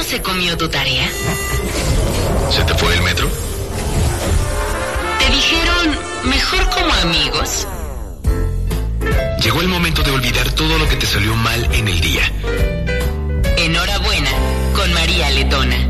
se comió tu tarea? ¿Se te fue el metro? ¿Te dijeron mejor como amigos? Llegó el momento de olvidar todo lo que te salió mal en el día. Enhorabuena, con María Letona.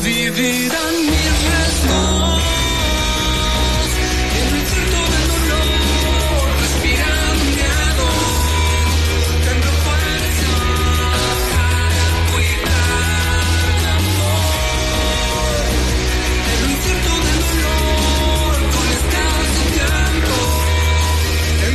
vivirán mis restos. En el centro del dolor respiran miedo. Tengo fuerza para cuidar de amor. En el centro del dolor con escaso tiempo. En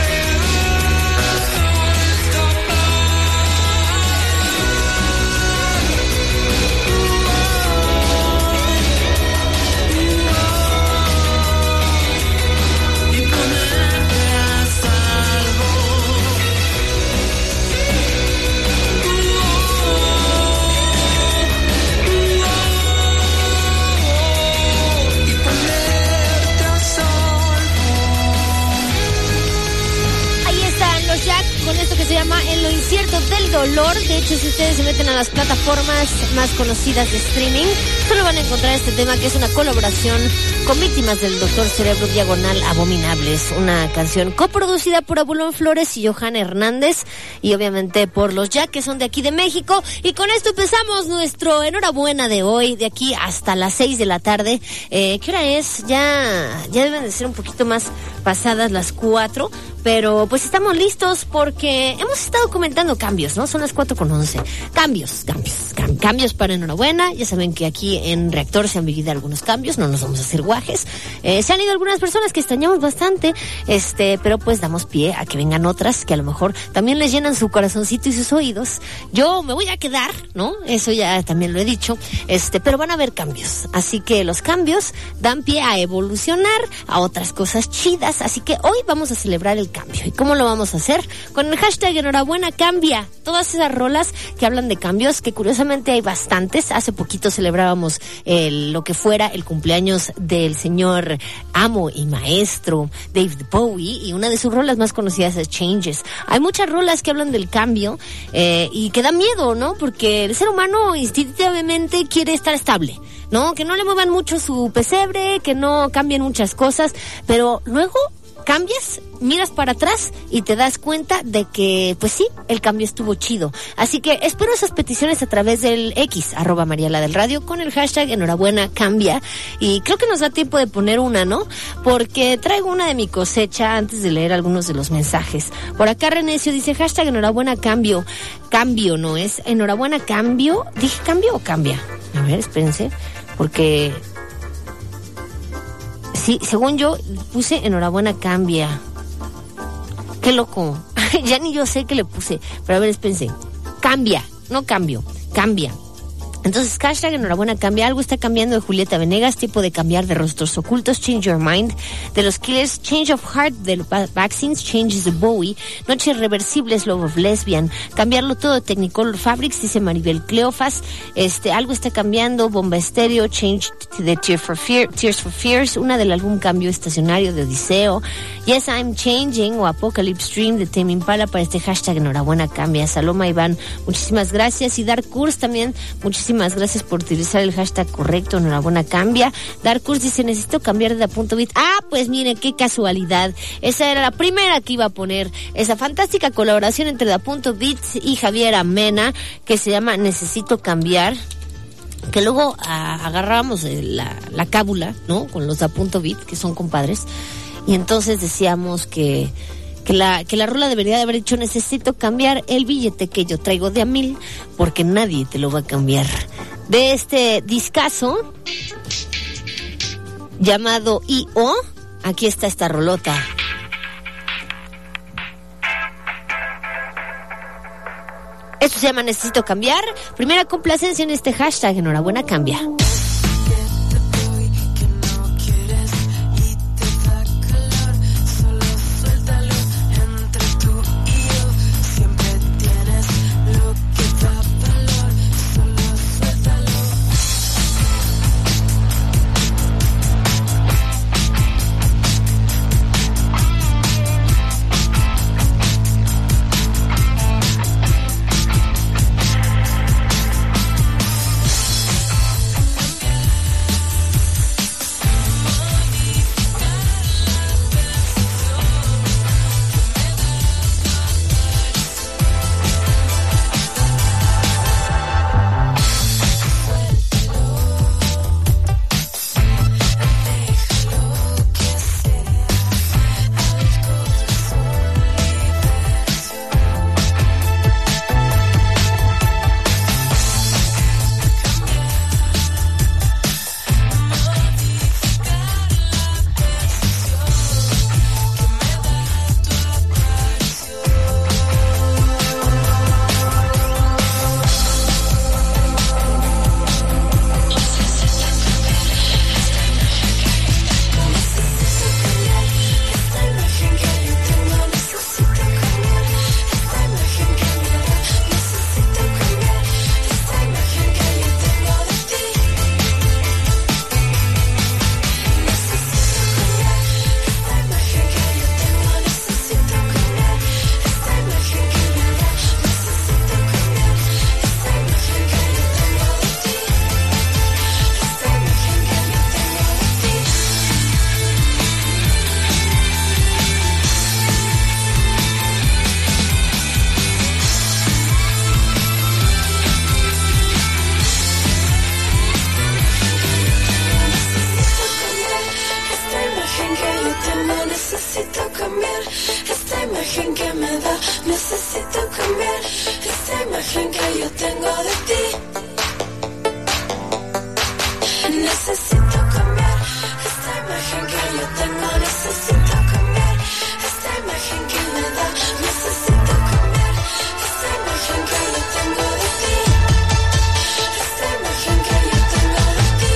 con esto que se llama En lo incierto del dolor. De hecho, si ustedes se meten a las plataformas más conocidas de streaming, solo van a encontrar este tema, que es una colaboración con Víctimas del Doctor Cerebro Diagonal Abominables, una canción coproducida por Abulón Flores y Johan Hernández, y obviamente por los Jack, que son de aquí de México. Y con esto empezamos nuestro Enhorabuena de hoy, de aquí hasta las 6 de la tarde. ¿Qué hora es? Ya deben de ser un poquito más pasadas las 4, pero pues estamos listos porque hemos estado comentando cambios, ¿no? Son las 4:11. Cambios para Enhorabuena. Ya saben que aquí en Reactor se han vivido algunos cambios, no nos vamos a hacer guajes. Se han ido algunas personas que extrañamos bastante, pero pues damos pie a que vengan otras que a lo mejor también les llenan su corazoncito y sus oídos. Yo me voy a quedar, ¿no? Eso ya también lo he dicho, pero van a haber cambios. Así que los cambios dan pie a evolucionar a otras cosas chidas. Así que hoy vamos a celebrar el cambio. ¿Y cómo lo vamos a hacer? Con el hashtag Enhorabuena Cambia. Todas esas rolas que hablan de cambios, que curiosamente hay bastantes. Hace poquito celebrábamos lo que fuera el cumpleaños del señor amo y maestro David Bowie, y una de sus rolas más conocidas es Changes. Hay muchas rolas que hablan del cambio y que da miedo, ¿no? Porque el ser humano instintivamente quiere estar estable, ¿no? Que no le muevan mucho su pesebre, que no cambien muchas cosas, pero luego cambias, miras para atrás y te das cuenta de que, pues sí, el cambio estuvo chido. Así que espero esas peticiones a través del X, @MarielaDelRadio, con el hashtag Enhorabuena Cambia. Y creo que nos da tiempo de poner una, ¿no? Porque traigo una de mi cosecha antes de leer algunos de los mensajes. Por acá Renecio dice, hashtag Enhorabuena Cambio. Cambio, ¿no es? Enhorabuena Cambio. ¿Dije cambio o cambia? A ver, espérense, porque... sí, según yo puse Enhorabuena Cambia. Qué loco. Ya ni yo sé qué le puse. Pero a ver, espérense. Cambia, no cambio. Cambia. Entonces, hashtag Enhorabuena Cambia. Algo está cambiando de Julieta Venegas. Tiempo de cambiar de Rostros Ocultos. Change Your Mind de los Killers. Change of Heart de los Vaccines. Changes de Bowie. Noches Reversibles, Love of Lesbian. Cambiarlo todo de Technicolor Fabrics, dice Maribel Cleofas. Algo está cambiando. Bomba Estéreo. Change de Tears for Fears. Una del álbum Cambio Estacionario de Odiseo. Yes, I'm Changing o Apocalypse Dream de Tame Impala para este hashtag Enhorabuena Cambia. Saloma Iván, muchísimas gracias. Y Dark Curse también, muchísimas gracias por utilizar el hashtag correcto, Enhorabuena Cambia. Dark Curse dice, necesito cambiar de .bit. Ah, pues mire, qué casualidad. Esa era la primera que iba a poner. Esa fantástica colaboración entre .bit y Javier Amena, que se llama Necesito Cambiar. Que luego agarrábamos la cábula, ¿no? Con los .bit, que son compadres. Y entonces decíamos que la rola debería de haber dicho, necesito cambiar el billete que yo traigo de $1,000, porque nadie te lo va a cambiar. De este discazo llamado I.O., aquí está esta rolota. Esto se llama Necesito Cambiar. Primera complacencia en este hashtag Enhorabuena Cambia. imagen que me da. Necesito cambiar esta imagen que yo tengo de ti. Necesito cambiar esta imagen que yo tengo. Necesito cambiar esta imagen que me da. Necesito cambiar esta imagen que yo tengo de ti. Esta imagen que yo tengo de ti.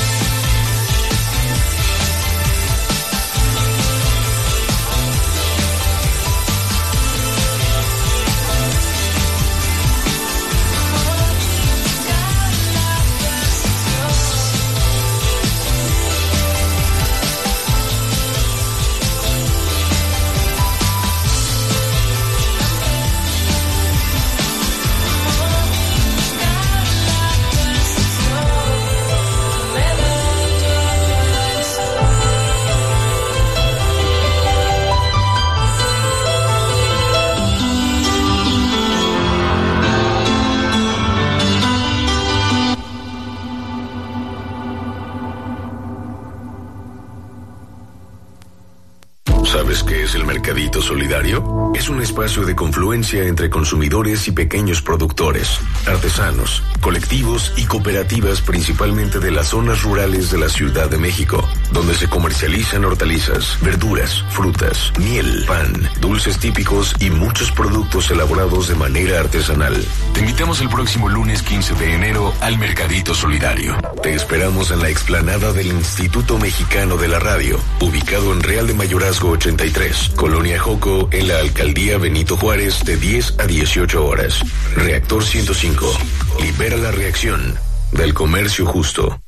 ¿Sabes qué es el Mercadito Solidario? Es un espacio de confluencia entre consumidores y pequeños productores, artesanos, colectivos y cooperativas, principalmente de las zonas rurales de la Ciudad de México, donde se comercializan hortalizas, verduras, frutas, miel, pan, dulces típicos y muchos productos elaborados de manera artesanal. Te invitamos el próximo lunes 15 de enero al Mercadito Solidario. Te esperamos en la explanada del Instituto Mexicano de la Radio, ubicado en Real de Mayorazgo 83, Colonia Joco, en la Alcaldía Benito Juárez, de 10 a 18 horas. Reactor 105. Libera la reacción del comercio justo.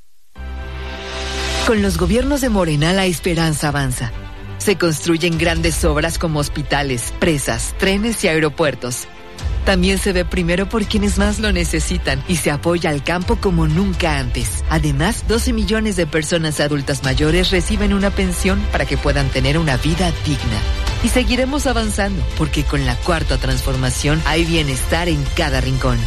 Con los gobiernos de Morena, la esperanza avanza. Se construyen grandes obras como hospitales, presas, trenes y aeropuertos. También se ve primero por quienes más lo necesitan y se apoya al campo como nunca antes. Además, 12 millones de personas adultas mayores reciben una pensión para que puedan tener una vida digna. Y seguiremos avanzando, porque con la Cuarta Transformación hay bienestar en cada rincón.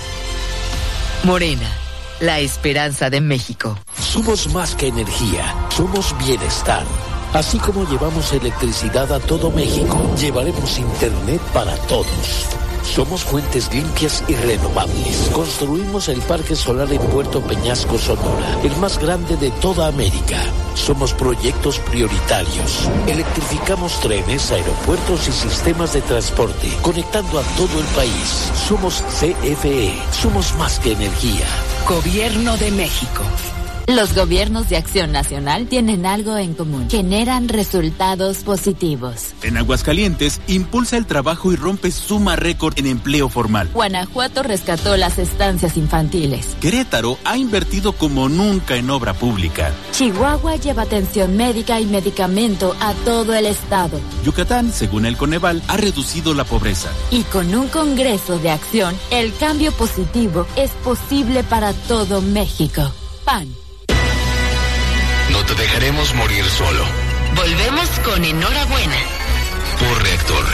Morena, la esperanza de México. Somos más que energía, somos bienestar. Así como llevamos electricidad a todo México, llevaremos internet para todos. Somos fuentes limpias y renovables. Construimos el Parque Solar en Puerto Peñasco, Sonora, el más grande de toda América. Somos proyectos prioritarios. Electrificamos trenes, aeropuertos y sistemas de transporte, conectando a todo el país. Somos CFE. Somos más que energía. Gobierno de México. Los gobiernos de Acción Nacional tienen algo en común. Generan resultados positivos. En Aguascalientes, impulsa el trabajo y rompe suma récord en empleo formal. Guanajuato rescató las estancias infantiles. Querétaro ha invertido como nunca en obra pública. Chihuahua lleva atención médica y medicamento a todo el estado. Yucatán, según el Coneval, ha reducido la pobreza. Y con un Congreso de Acción, el cambio positivo es posible para todo México. PAN. No te dejaremos morir solo. Volvemos con Enhorabuena. Por Reactor.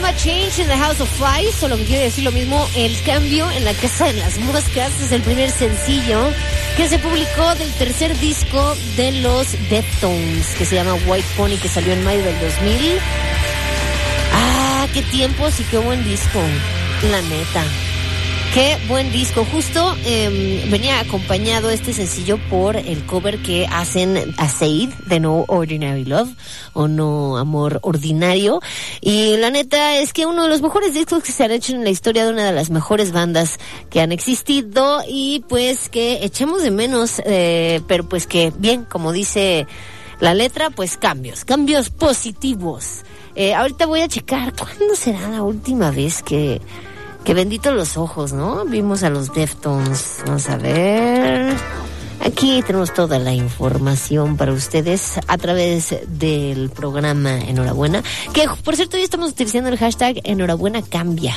llama Change in the House of Flies, o lo que quiere decir lo mismo, El cambio en la casa de las moscas. Es el primer sencillo que se publicó del tercer disco de los Deftones, que se llama White Pony, que salió en mayo del 2000. Ah, qué tiempos y qué buen disco, la neta. Qué buen disco. Justo venía acompañado este sencillo por el cover que hacen a Said de No Ordinary Love, o No Amor Ordinario. Y la neta es que uno de los mejores discos que se han hecho en la historia de una de las mejores bandas que han existido, y pues que echamos de menos, pero pues que bien, como dice la letra, pues cambios positivos. Ahorita voy a checar cuándo será la última vez que benditos los ojos, ¿no? Vimos a los Deftones. Vamos a ver. Aquí tenemos toda la información para ustedes a través del programa Enhorabuena. Que, por cierto, hoy estamos utilizando el hashtag Enhorabuena Cambia.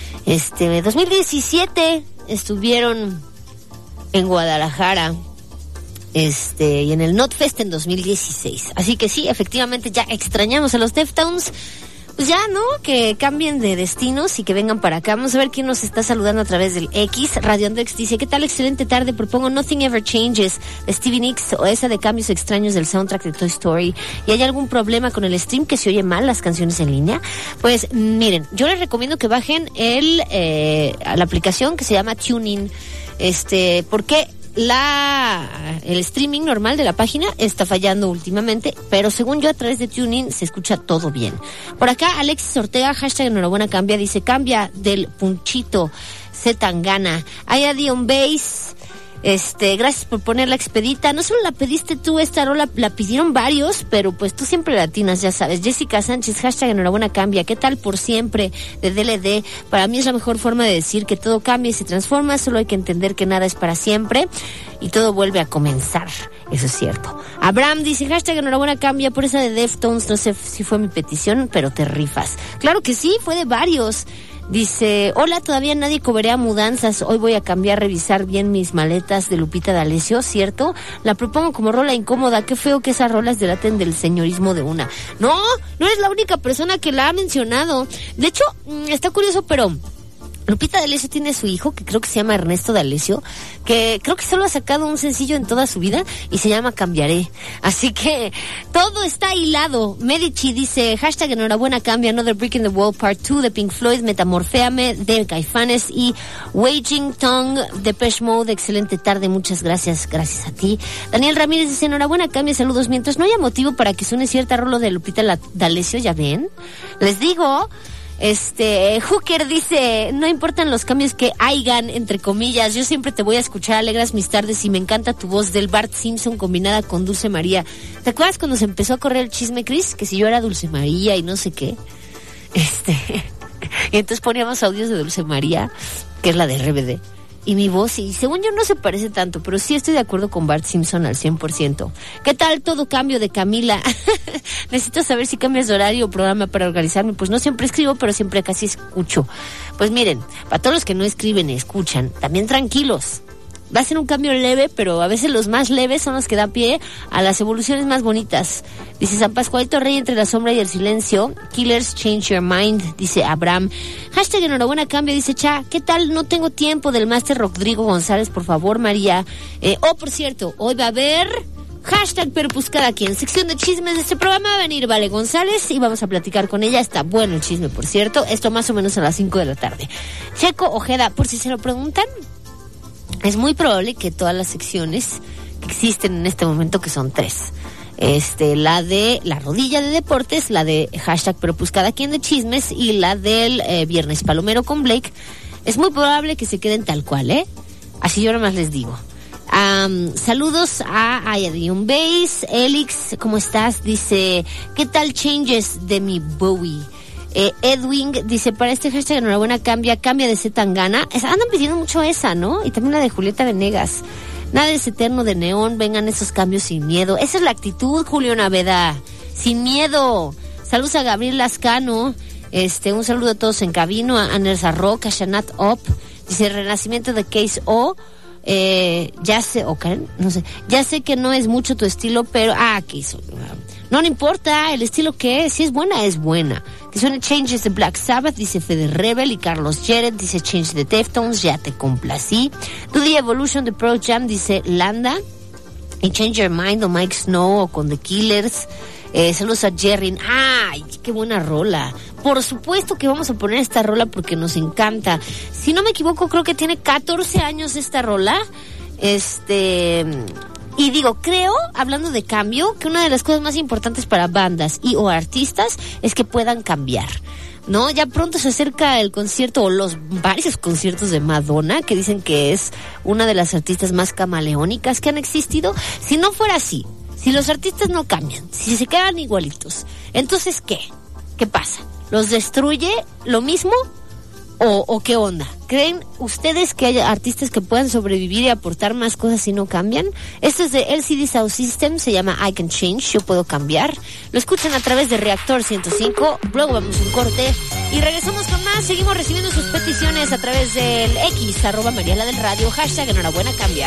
2017 estuvieron en Guadalajara. Y en el NotFest en 2016. Así que sí, efectivamente ya extrañamos a los Deftones. Pues ya, ¿no? Que cambien de destinos y que vengan para acá. Vamos a ver quién nos está saludando a través del X. Radio Andex dice, ¿qué tal? Excelente tarde. Propongo Nothing Ever Changes de Stevie Nicks, o esa de Cambios Extraños del soundtrack de Toy Story. ¿Y hay algún problema con el stream, que se oye mal las canciones en línea? Pues miren, yo les recomiendo que bajen la aplicación que se llama TuneIn. Porque el streaming normal de la página está fallando últimamente, pero según yo a través de TuneIn se escucha todo bien. Por acá Alexis Ortega, hashtag Enhorabuena Cambia, dice, cambia del Punchito Zetangana. Hay Dion Bass. Gracias por poner la expedita. No solo la pediste tú, esta rola la pidieron varios, pero pues tú siempre latinas, ya sabes. Jessica Sánchez, hashtag Enhorabuena Cambia. ¿Qué tal por siempre? De DLD. Para mí es la mejor forma de decir que todo cambia y se transforma. Solo hay que entender que nada es para siempre y todo vuelve a comenzar. Eso es cierto. Abraham dice, hashtag Enhorabuena Cambia por esa de Deftones. No sé si fue mi petición, pero te rifas. Claro que sí, fue de varios. Dice, hola, todavía nadie coberea mudanzas. Hoy voy a cambiar, revisar bien mis maletas de Lupita D'Alessio, ¿cierto? La propongo como rola incómoda. Qué feo que esas rolas delaten del señorismo de una. No eres la única persona que la ha mencionado. De hecho, está curioso, pero Lupita D'Alessio tiene a su hijo, que creo que se llama Ernesto D'Alessio, que creo que solo ha sacado un sencillo en toda su vida y se llama Cambiaré. Así que todo está hilado. Medici dice, hashtag Enhorabuena Cambia, Another Brick in the Wall Part 2 de Pink Floyd, Metamorféame de Caifanes y Waging Tongue de Depeche Mode. Excelente tarde, muchas gracias a ti. Daniel Ramírez dice, Enhorabuena Cambia, saludos. Mientras no haya motivo para que suene cierta rola de Lupita D'Alessio, ya ven, les digo. Hooker dice, no importan los cambios que hayan, entre comillas, yo siempre te voy a escuchar, alegras mis tardes y me encanta tu voz del Bart Simpson combinada con Dulce María. ¿Te acuerdas cuando se empezó a correr el chisme, Chris? Que si yo era Dulce María y no sé qué. Y entonces poníamos audios de Dulce María, que es la de RBD. Y mi voz, y según yo no se parece tanto, pero sí estoy de acuerdo con Bart Simpson al 100%. ¿Qué tal todo cambio de Camila? Necesito saber si cambias de horario o programa para organizarme. Pues no siempre escribo, pero siempre casi escucho. Pues miren, para todos los que no escriben y escuchan, también tranquilos. Va a ser un cambio leve, pero a veces los más leves son los que dan pie a las evoluciones más bonitas. Dice San Pascualito Rey, entre la sombra y el silencio. Killers change your mind, dice Abraham. Hashtag Enhorabuena Cambia, dice Cha. ¿Qué tal? No tengo tiempo del máster Rodrigo González, por favor, María. Por cierto, hoy va a haber hashtag pero pues cada quien. Sección de chismes de este programa va a venir Vale González y vamos a platicar con ella. Está bueno el chisme, por cierto. Esto más o menos a las 5 de la tarde. Checo Ojeda, por si se lo preguntan, es muy probable que todas las secciones que existen en este momento, que son 3, la de la rodilla de deportes, la de hashtag pero pues cada quien de chismes y la del Viernes Palomero con Blake, es muy probable que se queden tal cual, así yo nomás les digo. Saludos a Dion Bass. Elix, ¿cómo estás? Dice, ¿qué tal Changes de mi Bowie? Edwin dice, para este hashtag Enhorabuena Cambia de Zetangana. Andan pidiendo mucho esa, ¿no? Y también la de Julieta Venegas. Nada es eterno de Neón, vengan esos cambios sin miedo. Esa es la actitud, Julio Naveda. Sin miedo. Saludos a Gabriel Lascano. Un saludo a todos en cabino, a Nersa Rock, a Shanat Op. Dice, Renacimiento de Case O. Ya sé que no es mucho tu estilo, pero... Case O. No importa el estilo que es, si es buena, es buena. Que suene Changes de Black Sabbath, dice Fede Rebel, y Carlos Jared dice Change de Deftones, ya te complací. Do the Evolution de Pearl Jam, dice Landa. Y Change Your Mind o Mike Snow o con The Killers. Saludos a Jerry. ¡Ay, qué buena rola! Por supuesto que vamos a poner esta rola porque nos encanta. Si no me equivoco, creo que tiene 14 años esta rola. Y digo, creo, hablando de cambio, que una de las cosas más importantes para bandas y o artistas es que puedan cambiar, ¿no? Ya pronto se acerca el concierto o los varios conciertos de Madonna, que dicen que es una de las artistas más camaleónicas que han existido. Si no fuera así, si los artistas no cambian, si se quedan igualitos, entonces ¿qué? ¿Qué pasa? ¿Los destruye lo mismo? ¿O qué onda? ¿Creen ustedes que hay artistas que puedan sobrevivir y aportar más cosas si no cambian? Esto es de LCD Sound System, se llama I Can Change, yo puedo cambiar. Lo escuchan a través de Reactor 105, luego vamos a un corte y regresamos con más. Seguimos recibiendo sus peticiones a través del X, @Mariela del Radio, hashtag enhorabuena cambia.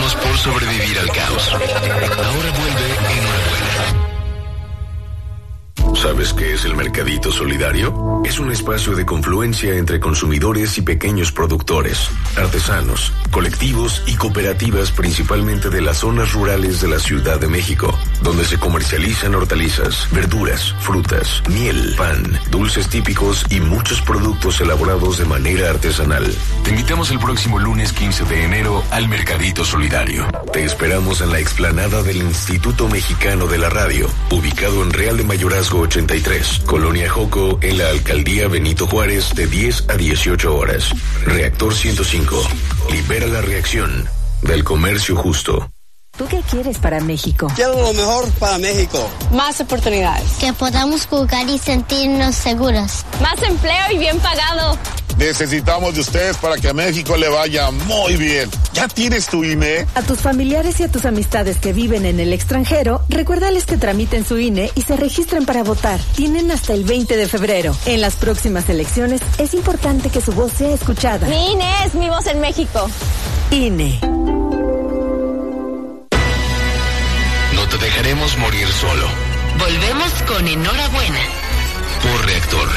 luchamos por sobrevivir al caos. Ahora vuelve Enhorabuena. ¿Sabes qué es el Mercadito Solidario? Es un espacio de confluencia entre consumidores y pequeños productores, artesanos, colectivos y cooperativas principalmente de las zonas rurales de la Ciudad de México, donde se comercializan hortalizas, verduras, frutas, miel, pan, dulces típicos y muchos productos elaborados de manera artesanal. Te invitamos el próximo lunes 15 de enero al Mercadito Solidario. Te esperamos en la explanada del Instituto Mexicano de la Radio, ubicado en Real de Mayorazgo 83, Colonia Joco, en la Alcaldía Benito Juárez, de 10 a 18 horas. Reactor 105. Libera la reacción del comercio justo. ¿Tú qué quieres para México? Quiero lo mejor para México. Más oportunidades. Que podamos jugar y sentirnos seguros. Más empleo y bien pagado. Necesitamos de ustedes para que a México le vaya muy bien. ¿Ya tienes tu INE? A tus familiares y a tus amistades que viven en el extranjero, recuérdales que tramiten su INE y se registren para votar. Tienen hasta el 20 de febrero. En las próximas elecciones es importante que su voz sea escuchada. Mi INE es mi voz en México. INE. No te dejaremos morir solo. Volvemos con Enhorabuena. Por Reactor.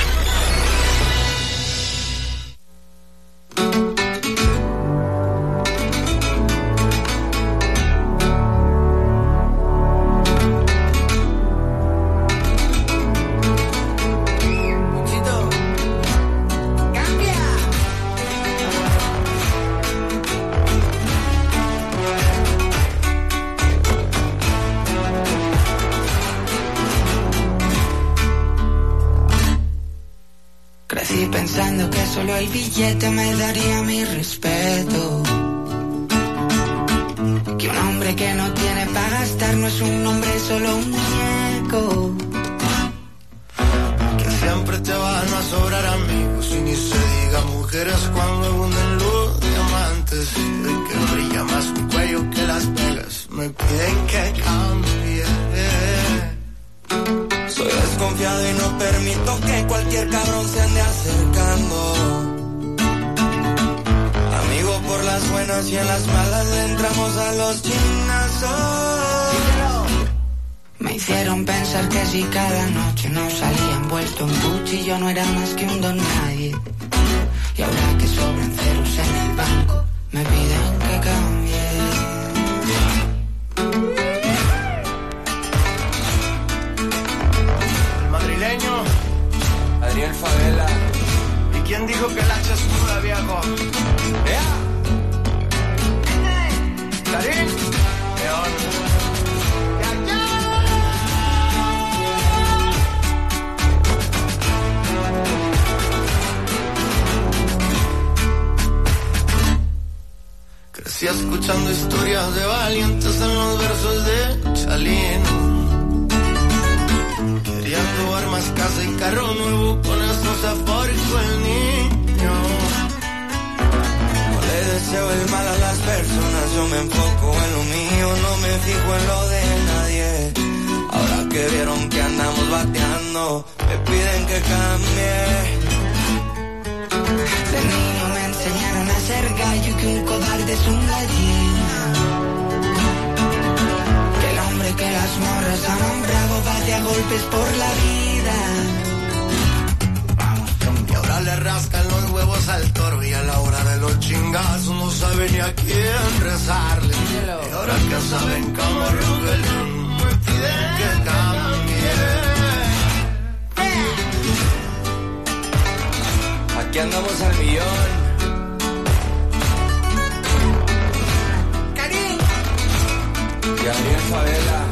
Pensando que solo el billete me daría mi respeto. Que un hombre que no tiene para gastar no es un hombre, solo un muñeco. Que siempre te van a sobrar amigos y ni se diga mujeres cuando abunden los diamantes. Y de que brilla más mi cuello que Las Vegas, me piden que cambie. Soy desconfiado y no permito que cualquier cabrón se ande acercando. Amigo por las buenas y en las malas le entramos a los chinazos. Me hicieron pensar que si cada noche nos salía envuelto en Gucci yo no era más que un don nadie. Y ahora que sobran ceros en el banco me piden que cambie. Adriel Favela. ¿Y quién dijo que el hacha es cruda, viejo? ¿Karim? León. Crecí escuchando historias de valientes en los versos de Chalín. Queriendo armas, casa y carro nuevo, con eso se forjó el niño. No le deseo el mal a las personas, yo me enfoco en lo mío, no me fijo en lo de nadie. Ahora que vieron que andamos bateando, me piden que cambie. De niño me enseñaron a ser gallo y que un cobarde es un gallina. Que las morras aman bravo, bate a golpes por la vida. Vamos, y ahora le rascan los huevos al toro y a la hora de los chingazos no saben ni a quién rezarle. Y ahora que saben cómo ruge el león, me piden que cambie. Aquí andamos al millón. Y Adriel Favela.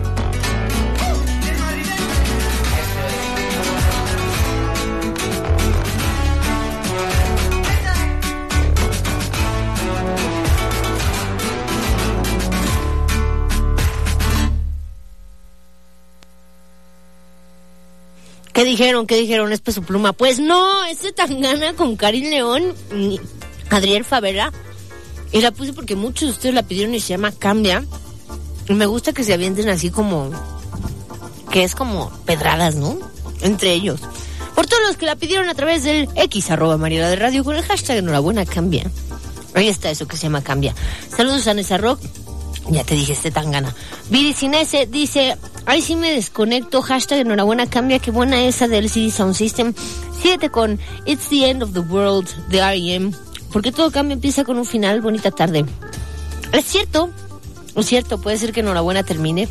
¿Qué dijeron? ¿Qué dijeron? ¿Es Peso Pluma? Pues no, es de Tangana con Karim León y Adriel Favela. Y la puse porque muchos de ustedes la pidieron y se llama Cambia. Y me gusta que se avienten así como... que es como pedradas, ¿no? Entre ellos. Por todos los que la pidieron a través del X @Mariela de Radio con el hashtag Enhorabuena Cambia. Ahí está eso que se llama Cambia. Saludos a Nessa Rock. Ya te dije, Tangana. Viri Sin S dice, ahí sí me desconecto, hashtag enhorabuena cambia, qué buena esa del LCD Sound System. Síguete con It's the End of the World de R.E.M., porque todo cambio empieza con un final, bonita tarde. Es cierto, puede ser que enhorabuena termine,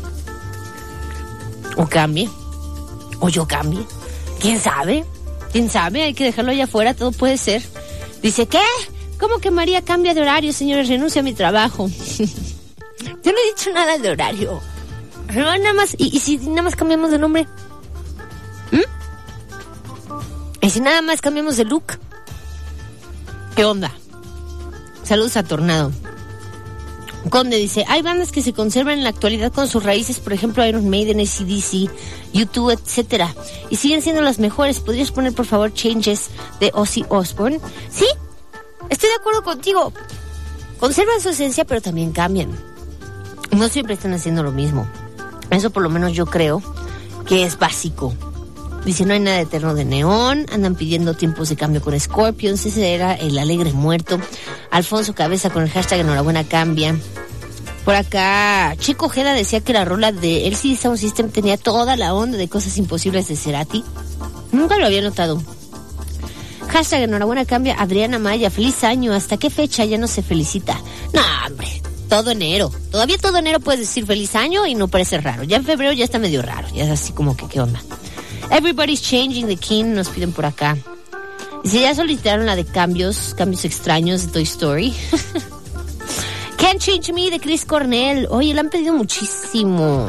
o cambie, o yo cambie, quién sabe, hay que dejarlo allá afuera, todo puede ser. Dice, ¿qué? ¿Cómo que María cambia de horario, señores? Renuncia a mi trabajo. Yo no he dicho nada de horario. Pero nada más, ¿y si nada más cambiamos de nombre? ¿Y si nada más cambiamos de look? ¿Qué onda? Saludos a Tornado. Conde dice, hay bandas que se conservan en la actualidad con sus raíces, por ejemplo Iron Maiden, AC/DC, U2, etcétera, y siguen siendo las mejores. ¿Podrías poner por favor Changes de Ozzy Osbourne? Sí, estoy de acuerdo contigo. Conservan su esencia, pero también cambian. No siempre están haciendo lo mismo. Eso por lo menos yo creo que es básico. Dice, no hay nada eterno de Neón. Andan pidiendo tiempos de cambio con Scorpions. Ese era el alegre muerto. Alfonso Cabeza con el hashtag enhorabuena cambia. Por acá, Chico Ojeda decía que la rola de LCD Sound System tenía toda la onda de Cosas Imposibles de Cerati. Nunca lo había notado. Hashtag enhorabuena cambia. Adriana Maya, feliz año. ¿Hasta qué fecha ya no se felicita? No, hombre, todo enero. Todavía todo enero puedes decir feliz año y no parece raro. Ya en febrero ya está medio raro. Ya es así como que, ¿qué onda? Everybody's Changing the King, nos piden por acá. Dice, ya solicitaron la de cambios extraños de Toy Story. Can't Change Me de Chris Cornell. Oye, la han pedido muchísimo.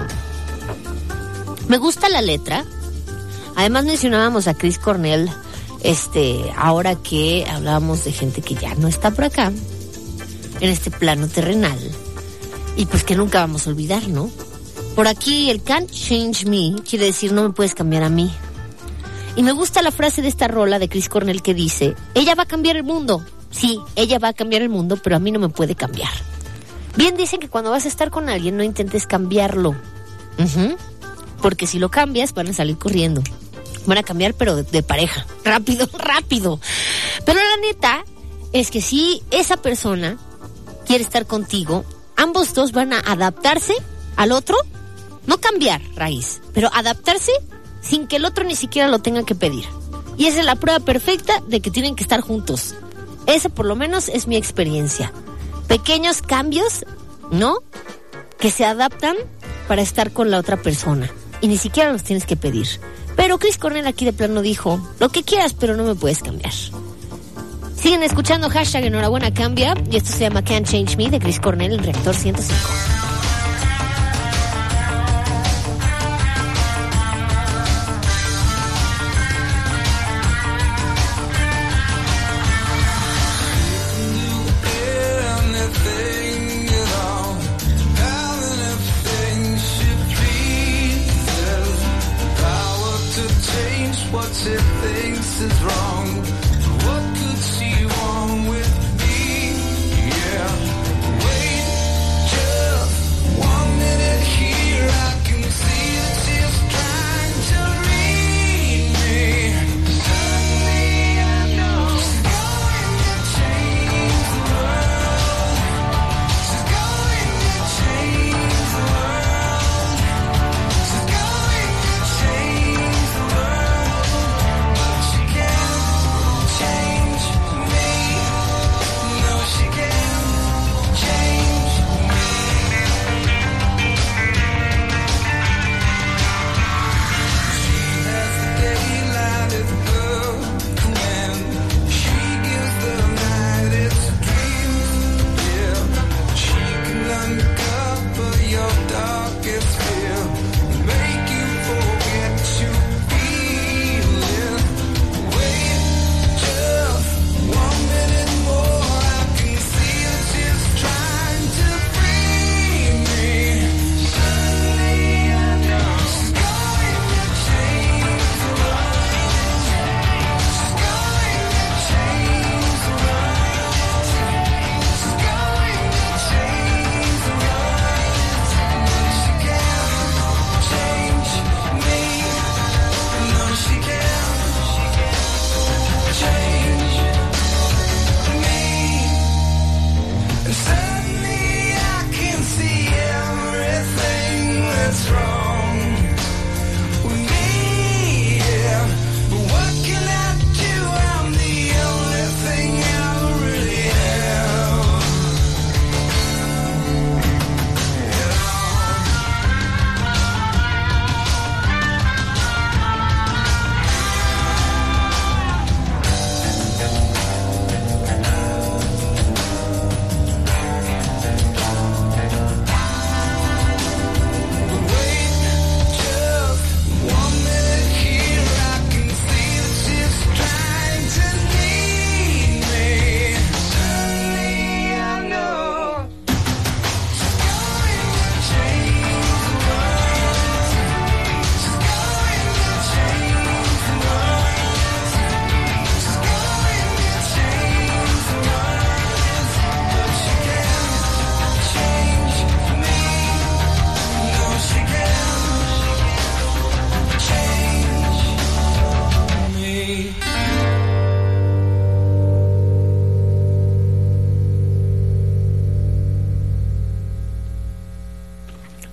Me gusta la letra. Además mencionábamos a Chris Cornell, ahora que hablábamos de gente que ya no está por acá, en este plano terrenal. Y pues que nunca vamos a olvidar, ¿no? Por aquí, el Can't Change Me quiere decir no me puedes cambiar a mí. Y me gusta la frase de esta rola de Chris Cornell que dice, ella va a cambiar el mundo. Sí, ella va a cambiar el mundo, pero a mí no me puede cambiar. Bien dicen que cuando vas a estar con alguien no intentes cambiarlo. Porque si lo cambias van a salir corriendo. Van a cambiar, pero de pareja. Rápido. Pero la neta es que si esa persona quiere estar contigo, ambos dos van a adaptarse al otro. No cambiar raíz, pero adaptarse sin que el otro ni siquiera lo tenga que pedir. Y esa es la prueba perfecta de que tienen que estar juntos. Esa por lo menos es mi experiencia. Pequeños cambios, ¿no? Que se adaptan para estar con la otra persona. Y ni siquiera los tienes que pedir. Pero Chris Cornell aquí de plano dijo, lo que quieras, pero no me puedes cambiar. Siguen escuchando hashtag enhorabuena cambia. Y esto se llama Can't Change Me de Chris Cornell en Reactor 105. Just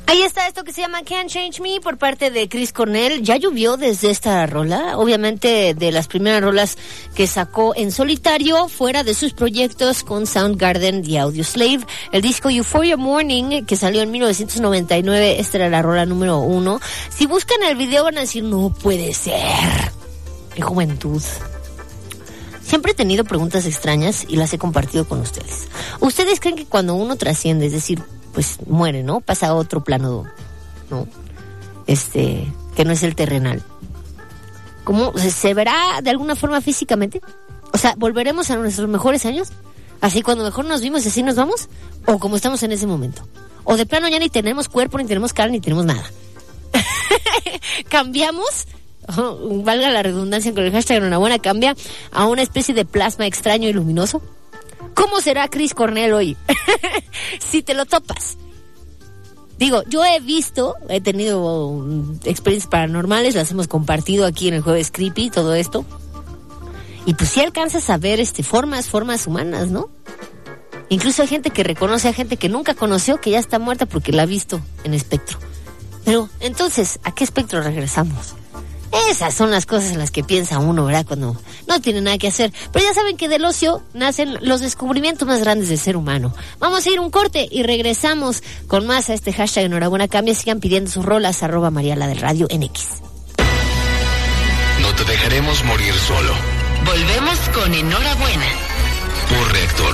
Ahí está esto que se llama Can't Change Me por parte de Chris Cornell. Ya llovió desde esta rola, obviamente de las primeras rolas que sacó en solitario, fuera de sus proyectos con Soundgarden y Audioslave. El disco Euphoria Morning, que salió en 1999, esta era la rola número 1. Si buscan el video van a decir, no puede ser. ¡Qué juventud! Siempre he tenido preguntas extrañas y las he compartido con ustedes. ¿Ustedes creen que cuando uno trasciende, es decir, pues muere, ¿no? Pasa a otro plano, ¿no? Que no es el terrenal. ¿Cómo se verá de alguna forma físicamente? O sea, ¿volveremos a nuestros mejores años? Así cuando mejor nos vimos y así nos vamos, o como estamos en ese momento. O de plano ya ni tenemos cuerpo, ni tenemos cara, ni tenemos nada. Cambiamos, valga la redundancia con el hashtag enhorabuena, cambia a una especie de plasma extraño y luminoso. ¿Cómo será Chris Cornell hoy? Si te lo topas. Digo, yo he tenido experiencias paranormales, las hemos compartido aquí en el Jueves Creepy, todo esto. Y pues sí alcanzas a ver formas humanas, ¿no? Incluso hay gente que reconoce a gente que nunca conoció, que ya está muerta porque la ha visto en espectro. Pero, entonces, ¿a qué espectro regresamos? Esas son las cosas en las que piensa uno, ¿verdad? Cuando no tiene nada que hacer. Pero ya saben que del ocio nacen los descubrimientos más grandes del ser humano. Vamos a ir un corte y regresamos con más a este hashtag enhorabuena cambia. Sigan pidiendo sus rolas, @Mariala del Radio en X. No te dejaremos morir solo. Volvemos con enhorabuena. Por Reactor.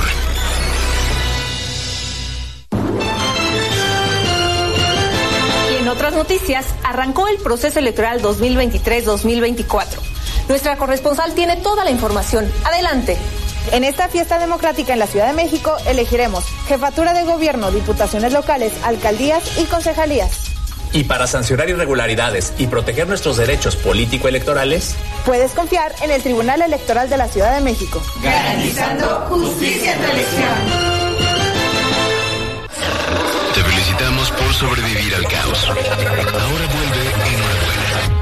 En otras noticias, arrancó el proceso electoral 2023-2024. Nuestra corresponsal tiene toda la información. Adelante. En esta fiesta democrática en la Ciudad de México elegiremos jefatura de gobierno, diputaciones locales, alcaldías y concejalías. Y para sancionar irregularidades y proteger nuestros derechos político-electorales, puedes confiar en el Tribunal Electoral de la Ciudad de México. Garantizando justicia en tu elección. Te felicitamos por sobrevivir al caos. Ahora vuelve enhorabuena.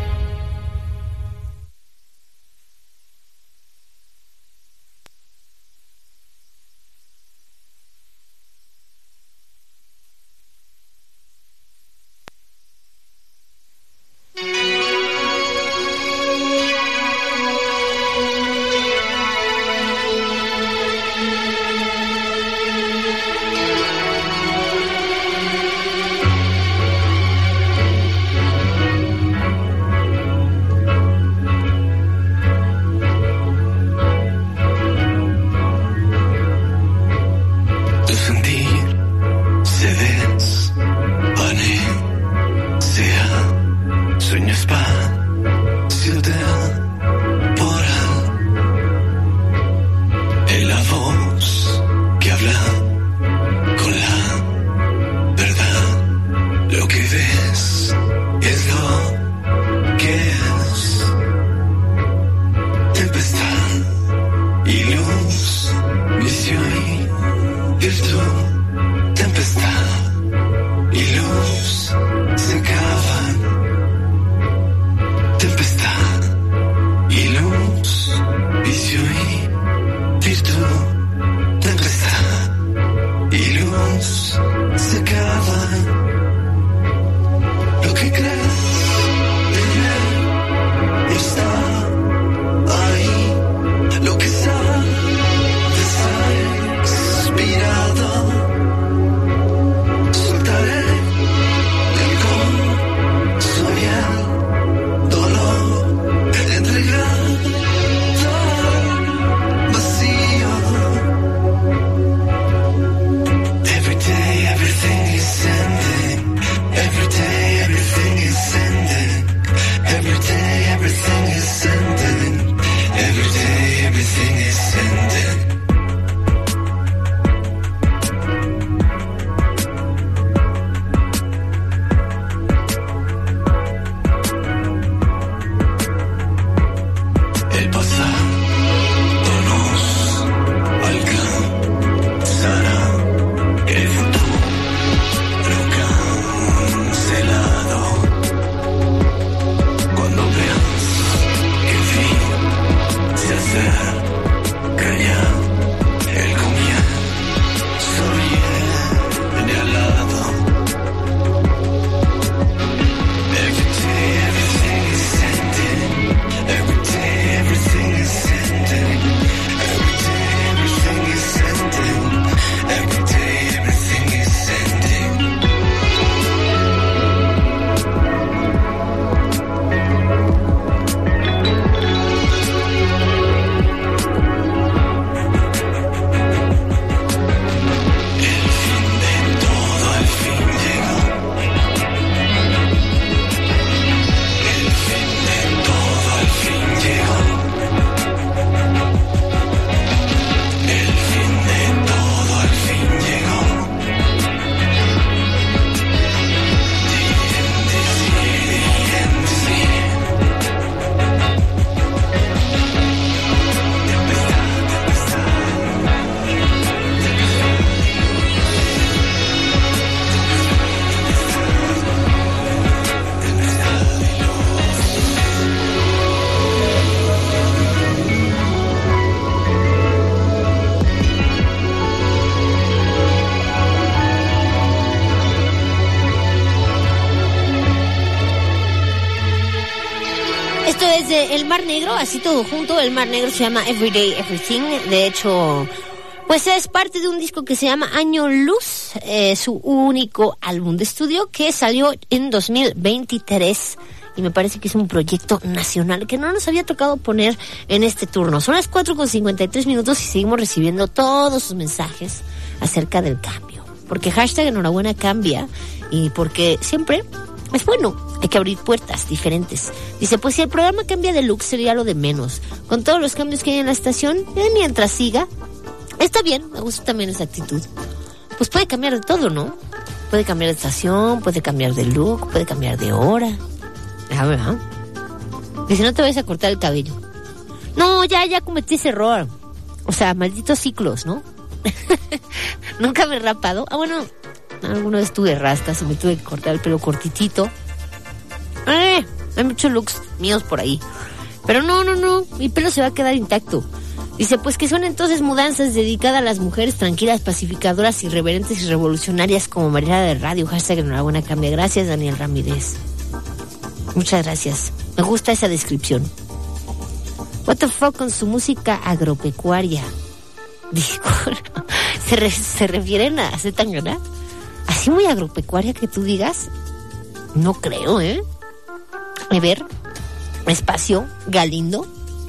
Esto es de El Mar Negro, así todo junto. El Mar Negro se llama Everyday Everything. De hecho, pues es parte de un disco que se llama Año Luz, su único álbum de estudio que salió en 2023. Y me parece que es un proyecto nacional que no nos había tocado poner en este turno. Son las 4:53 y seguimos recibiendo todos sus mensajes acerca del cambio. Porque hashtag enhorabuena cambia y porque siempre es bueno, hay que abrir puertas diferentes. Dice, pues si el programa cambia de look sería lo de menos. Con todos los cambios que hay en la estación, mientras siga, está bien, me gusta también esa actitud. Pues puede cambiar de todo, ¿no? Puede cambiar de estación, puede cambiar de look, puede cambiar de hora. A ver, ¿eh? Dice, no te vayas a cortar el cabello. No, ya cometí ese error. O sea, malditos ciclos, ¿no? Nunca me he rapado. Ah, bueno, alguna vez tuve rastas y me tuve que cortar el pelo cortitito. Hay muchos looks míos por ahí. Pero no, mi pelo se va a quedar intacto. Dice, pues que son entonces mudanzas dedicadas a las mujeres tranquilas, pacificadoras, irreverentes y revolucionarias como María de Radio. Hashtag enhorabuena cambia. Gracias, Daniel Ramírez. Muchas gracias. Me gusta esa descripción. What the fuck con su música agropecuaria. Digo, ¿se refieren a Zetangana? ¿Así muy agropecuaria que tú digas? No creo, ¿eh? A ver, Espacio, Galindo.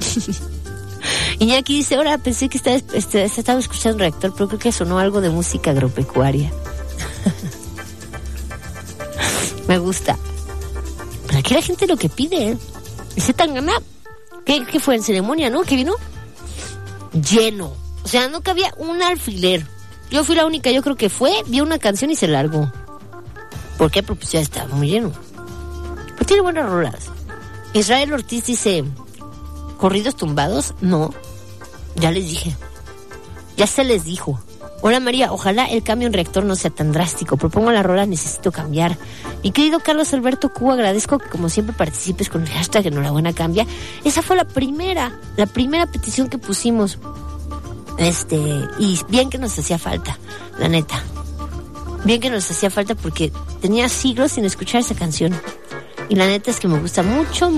Iñaki dice, ahora pensé que estaba escuchando un reactor, pero creo que sonó algo de música agropecuaria. Me gusta. Pero aquí la gente lo que pide, ¿eh? Zetangana, ¿qué fue en ceremonia, no? ¿Qué vino? Lleno. O sea, no cabía un alfiler. Yo fui la única, yo creo que fue, vio una canción y se largó. ¿Por qué? Porque pues ya estaba muy lleno. Pues tiene buenas rolas. Israel Ortiz dice, ¿corridos tumbados? No. Ya les dije. Ya se les dijo. Hola María, ojalá el cambio en reactor no sea tan drástico. Propongo la rola Necesito Cambiar. Mi querido Carlos Alberto Cuba, agradezco que como siempre participes con el hashtag enhorabuena cambia. Esa fue la primera petición que pusimos. Y bien que nos hacía falta, la neta. Bien que nos hacía falta porque tenía siglos sin escuchar esa canción. Y la neta es que me gusta mucho.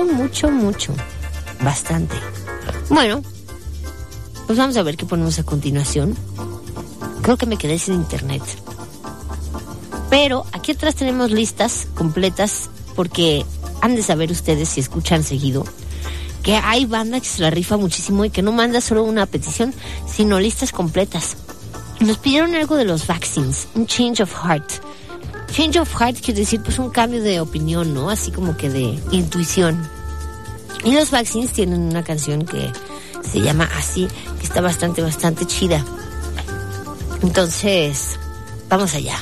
Bastante. Bueno, pues vamos a ver qué ponemos a continuación. Creo que me quedé sin internet. Pero aquí atrás tenemos listas completas porque han de saber ustedes, si escuchan seguido, que hay banda que se la rifa muchísimo y que no manda solo una petición, sino listas completas. Nos pidieron algo de los Vaccines, un change of heart. Change of heart quiere decir pues un cambio de opinión, ¿no? Así como que de intuición. Y los Vaccines tienen una canción que se llama así, que está bastante chida. Entonces, vamos allá.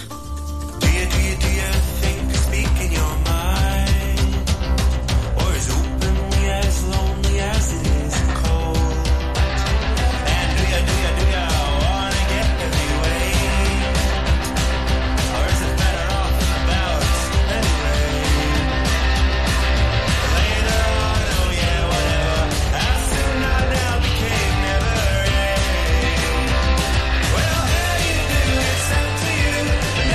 Well, hey, you do, it's up to you.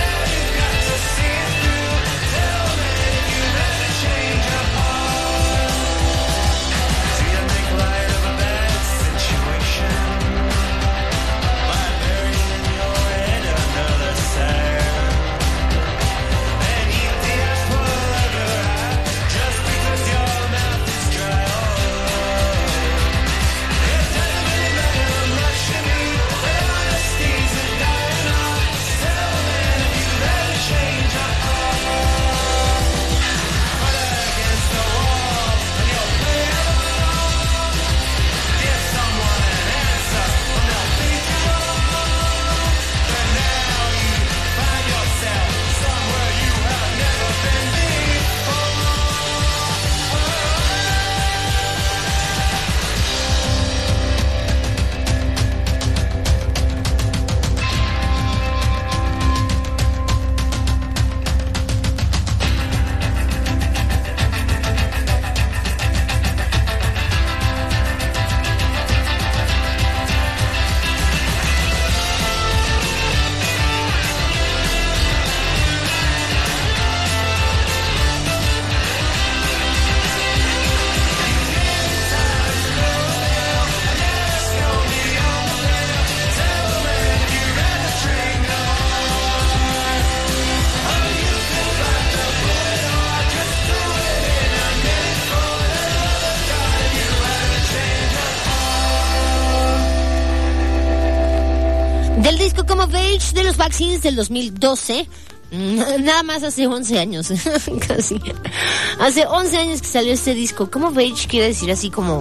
Del disco Come of Age de los Vaccines del 2012. Nada más hace 11 años. Casi. Hace 11 años que salió este disco. Come of Age quiere decir así como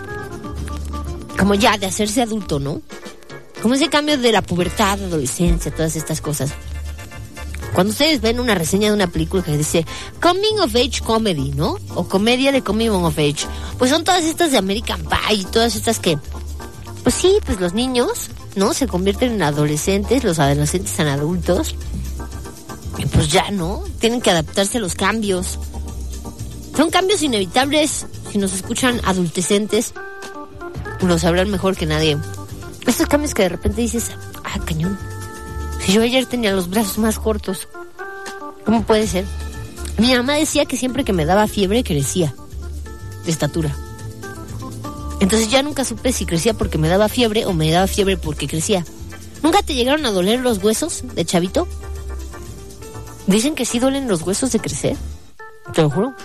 ya de hacerse adulto, ¿no? Como ese cambio de la pubertad, adolescencia, todas estas cosas. Cuando ustedes ven una reseña de una película que dice Coming of Age Comedy, ¿no? O comedia de Coming of Age, pues son todas estas de American Pie y todas estas que, pues sí, pues los niños, ¿no? Se convierten en adolescentes, los adolescentes en adultos. Y pues ya, ¿no? Tienen que adaptarse a los cambios. Son cambios inevitables. Si nos escuchan adultecentes, lo sabrán mejor que nadie. Estos cambios que de repente dices, cañón. Si yo ayer tenía los brazos más cortos, ¿cómo puede ser? Mi mamá decía que siempre que me daba fiebre crecía de estatura. Entonces ya nunca supe si crecía porque me daba fiebre o me daba fiebre porque crecía. ¿Nunca te llegaron a doler los huesos de chavito? Dicen que sí duelen los huesos de crecer. Te lo juro.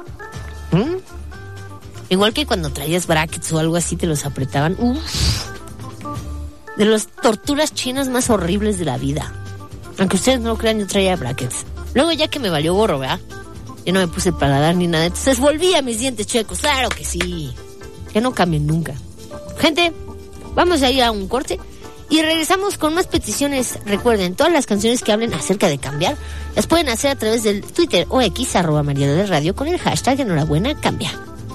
Igual que cuando traías brackets o algo así, te los apretaban. De las torturas chinas más horribles de la vida. Aunque ustedes no lo crean, yo traía brackets. Luego ya que me valió gorro, ¿verdad? Yo no me puse el paladar ni nada. Entonces volví a mis dientes chuecos. Claro que sí. Que no cambien nunca. Gente, vamos a ir a un corte y regresamos con más peticiones. Recuerden, todas las canciones que hablen acerca de cambiar las pueden hacer a través del Twitter o X @MarielaDelRadio con el hashtag Enhorabuena Cambia.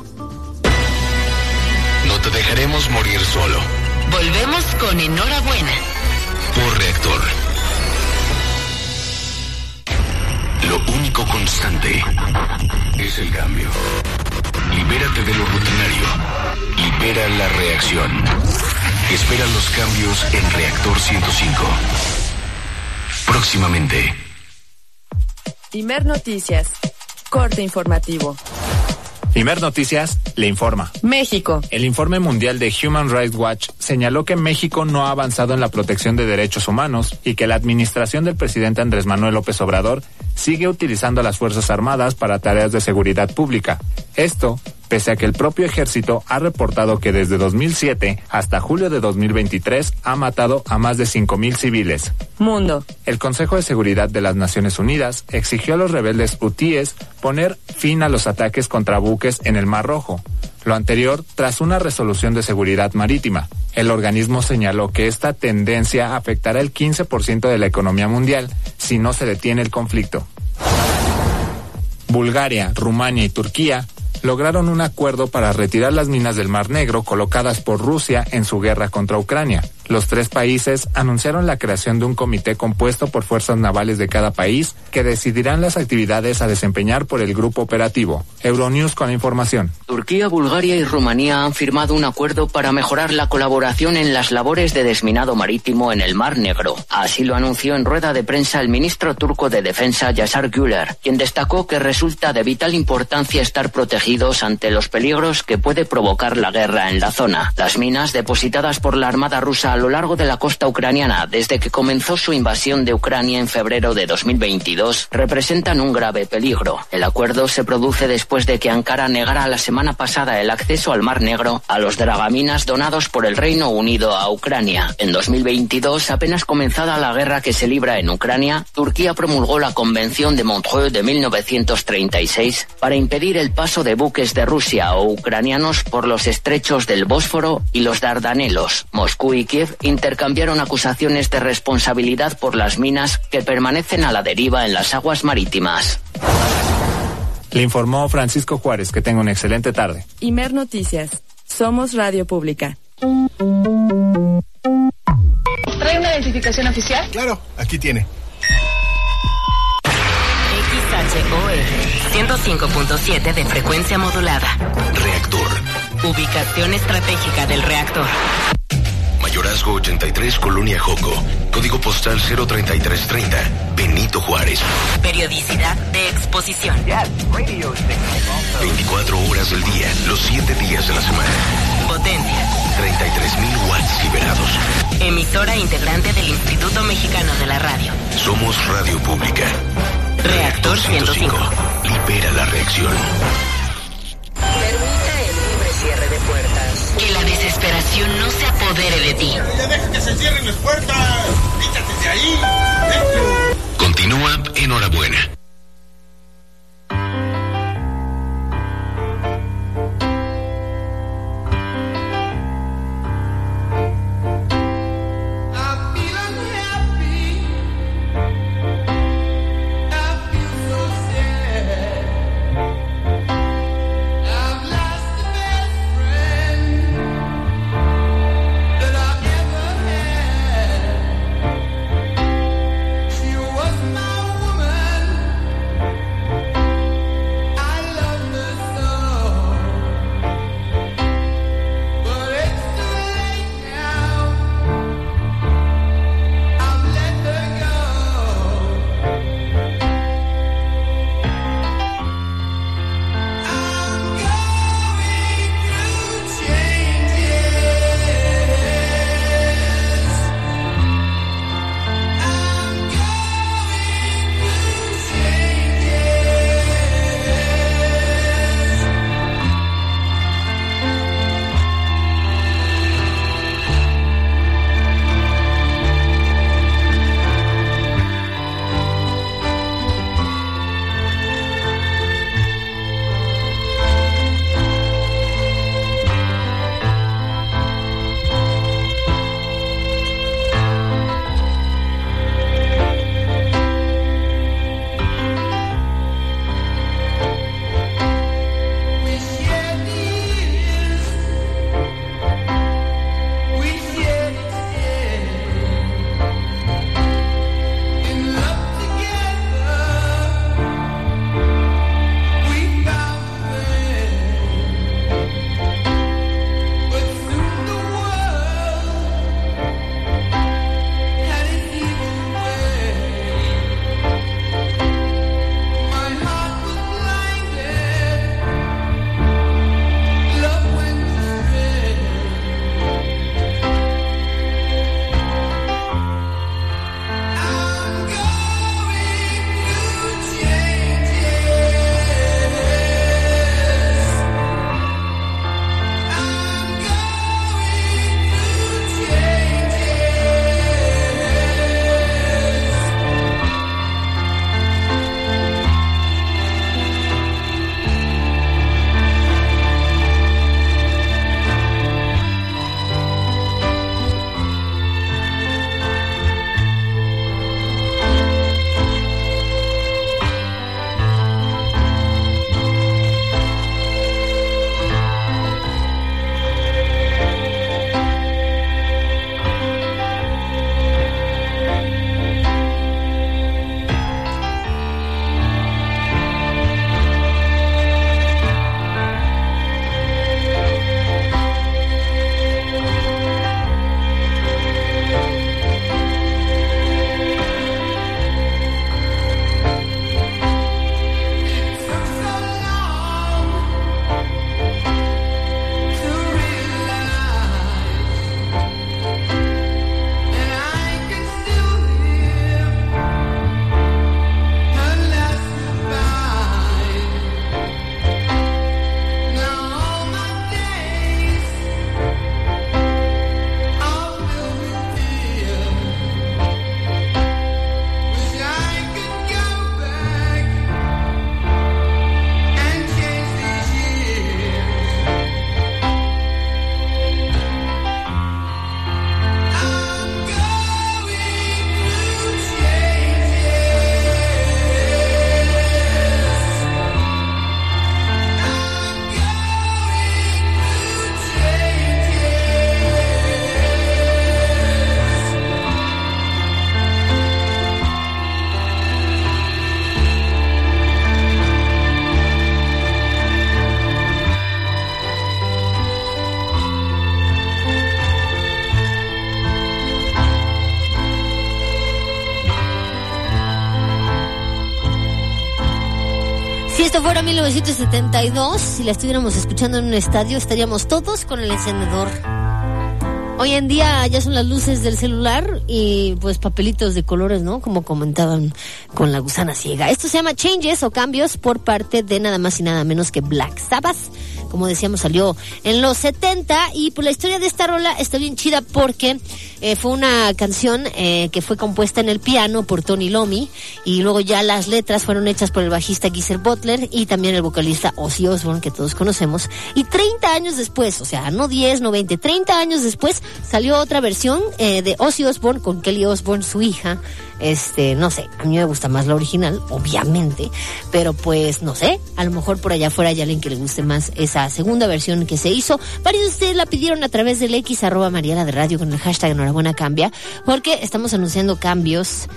No te dejaremos morir solo. Volvemos con Enhorabuena por Reactor. Lo único constante es el cambio. Libérate de lo rutinario. Libera la reacción. Espera los cambios en Reactor 105. Próximamente. Imer Noticias. Corte informativo. Imer Noticias le informa. México. El informe mundial de Human Rights Watch señaló que México no ha avanzado en la protección de derechos humanos y que la administración del presidente Andrés Manuel López Obrador sigue utilizando a las Fuerzas Armadas para tareas de seguridad pública. Esto, pese a que el propio ejército ha reportado que desde 2007 hasta julio de 2023 ha matado a más de 5,000 civiles. Mundo. El Consejo de Seguridad de las Naciones Unidas exigió a los rebeldes hutíes poner fin a los ataques contra buques en el Mar Rojo. Lo anterior tras una resolución de seguridad marítima. El organismo señaló que esta tendencia afectará el 15% de la economía mundial si no se detiene el conflicto. Bulgaria, Rumania y Turquía lograron un acuerdo para retirar las minas del Mar Negro colocadas por Rusia en su guerra contra Ucrania. Los tres países anunciaron la creación de un comité compuesto por fuerzas navales de cada país que decidirán las actividades a desempeñar por el grupo operativo. Euronews con la información. Turquía, Bulgaria y Rumanía han firmado un acuerdo para mejorar la colaboración en las labores de desminado marítimo en el Mar Negro. Así lo anunció en rueda de prensa el ministro turco de Defensa, Yaşar Güler, quien destacó que resulta de vital importancia estar protegidos ante los peligros que puede provocar la guerra en la zona. Las minas depositadas por la Armada rusa a lo largo de la costa ucraniana desde que comenzó su invasión de Ucrania en febrero de 2022 representan un grave peligro. El acuerdo se produce después de que Ankara negara la semana pasada el acceso al Mar Negro a los dragaminas donados por el Reino Unido a Ucrania. En 2022, apenas comenzada la guerra que se libra en Ucrania, Turquía promulgó la Convención de Montreux de 1936 para impedir el paso de buques de Rusia o ucranianos por los estrechos del Bósforo y los Dardanelos. Moscú y Kiev intercambiaron acusaciones de responsabilidad por las minas que permanecen a la deriva en las aguas marítimas. Le informó Francisco Juárez. Que tenga una excelente tarde. Imer Noticias. Somos Radio Pública. ¿Trae una identificación oficial? Claro, aquí tiene. XHOR 105.7 de frecuencia modulada. Reactor. Ubicación estratégica del reactor. Mayorazgo 83, Colonia Joco. Código postal 03330, Benito Juárez. Periodicidad de exposición. 24 horas del día, los 7 días de la semana. Potencia. 33,000 watts liberados. Emisora integrante del Instituto Mexicano de la Radio. Somos Radio Pública. Reactor 105. Libera la reacción. Permita el libre cierre de puertas. Que la desesperación no se apodere de ti. ¡Ya deja que se cierren las puertas! ahí. Continúa Enhorabuena. Si esto fuera 1972, si la estuviéramos escuchando en un estadio, estaríamos todos con el encendedor. Hoy en día ya son las luces del celular y pues papelitos de colores, ¿no? Como comentaban con La Gusana Ciega. Esto se llama Changes o Cambios por parte de nada más y nada menos que Black Sabbath. como decíamos, salió en los 70 y pues la historia de esta rola está bien chida porque fue una canción que fue compuesta en el piano por Tony Iommi y luego ya las letras fueron hechas por el bajista Geezer Butler y también el vocalista Ozzy Osbourne, que todos conocemos. Y 30 años después, o sea, no 10, no 20, 30 años después salió otra versión de Ozzy Osbourne con Kelly Osbourne, su hija. No sé, a mí me gusta más la original, obviamente, pero pues no sé, a lo mejor por allá afuera hay alguien que le guste más esa segunda versión que se hizo. Varios de ustedes la pidieron a través del X @Mariela de Radio con el hashtag Enhorabuena Cambia, porque estamos anunciando cambios,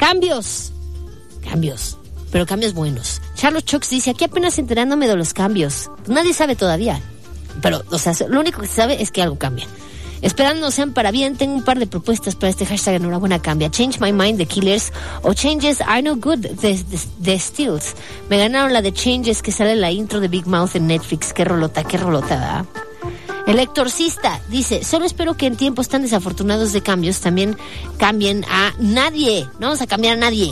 pero cambios buenos. Charlotte Chucks dice, aquí apenas enterándome de los cambios, nadie sabe todavía, pero o sea, lo único que se sabe es que algo cambia. Esperando sean para bien, tengo un par de propuestas para este hashtag Enhorabuena Cambia. Change My Mind de Killers o Changes Are No Good de Stills. Me ganaron la de Changes que sale en la intro de Big Mouth en Netflix. Qué rolota, ¿verdad? El Lectorcista dice, solo espero que en tiempos tan desafortunados de cambios también cambien a nadie. No vamos a cambiar a nadie.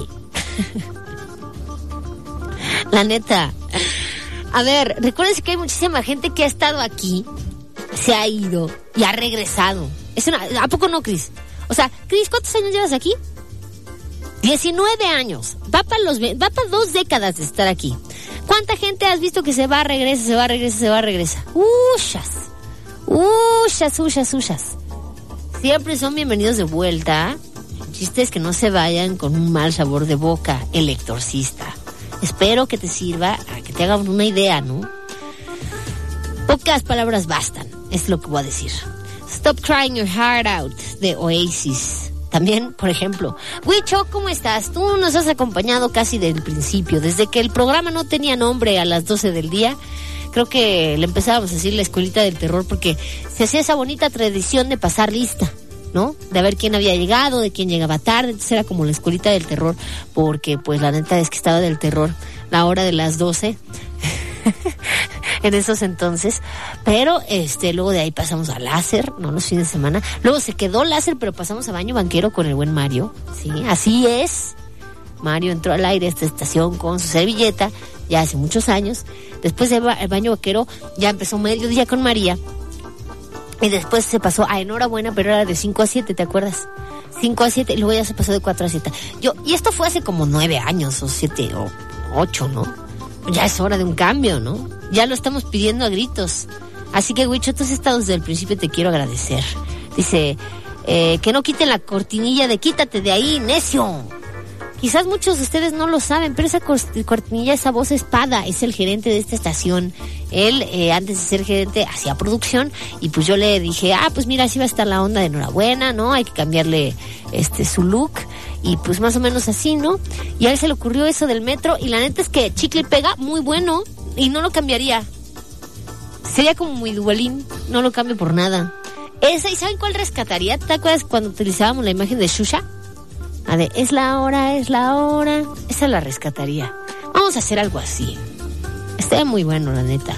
La neta. A ver, recuérdense que hay muchísima gente que ha estado aquí, se ha ido y ha regresado. ¿A poco no, Cris? O sea, Cris, ¿cuántos años llevas aquí? 19 años. Va para 2 décadas de estar aquí. ¿Cuánta gente has visto que se va, regresa? Ushas. Siempre son bienvenidos de vuelta. El chiste es que no se vayan con un mal sabor de boca. El Lectorcista. Espero que te sirva a que te hagan una idea, ¿no? Pocas palabras bastan, es lo que voy a decir. Stop Crying Your Heart Out de Oasis. También, por ejemplo, Huicho, ¿cómo estás? Tú nos has acompañado casi del principio, desde que el programa no tenía nombre a las 12 del día. Creo que le empezábamos a decir la escuelita del terror porque se hacía esa bonita tradición de pasar lista, ¿no? De ver quién había llegado, de quién llegaba tarde. Entonces era como la escuelita del terror, porque pues la neta es que estaba del terror la hora de las 12 en esos entonces. Pero luego de ahí pasamos a láser, no los fines de semana. Luego se quedó láser, pero pasamos a baño banquero con el buen Mario. Sí, así es. Mario entró al aire a esta estación con su servilleta ya hace muchos años. Después del baño banquero ya empezó mediodía con María. Y después se pasó a Enhorabuena, pero era de 5 a 7, ¿te acuerdas? 5 a 7, y luego ya se pasó de 4 a 7. Y esto fue hace como 9 años, o 7, o 8, ¿no? Ya es hora de un cambio, ¿no? Ya lo estamos pidiendo a gritos. Así que, Huicho, tú has estado desde el principio y te quiero agradecer. Dice, que no quiten la cortinilla de quítate de ahí, necio. Quizás muchos de ustedes no lo saben, pero esa cortinilla, esa voz espada, es el gerente de esta estación. Él, antes de ser gerente, hacía producción y pues yo le dije, pues mira, así va a estar la onda de Enhorabuena, ¿no? Hay que cambiarle su look y pues más o menos así, ¿no? Y a él se le ocurrió eso del metro y la neta es que chicle y pega, muy bueno, y no lo cambiaría. Sería como muy dualín, no lo cambio por nada. Esa, ¿y saben cuál rescataría? ¿Te acuerdas cuando utilizábamos la imagen de Xuxa? A ver, es la hora. Esa la rescataría. Vamos a hacer algo así. Está muy bueno, la neta.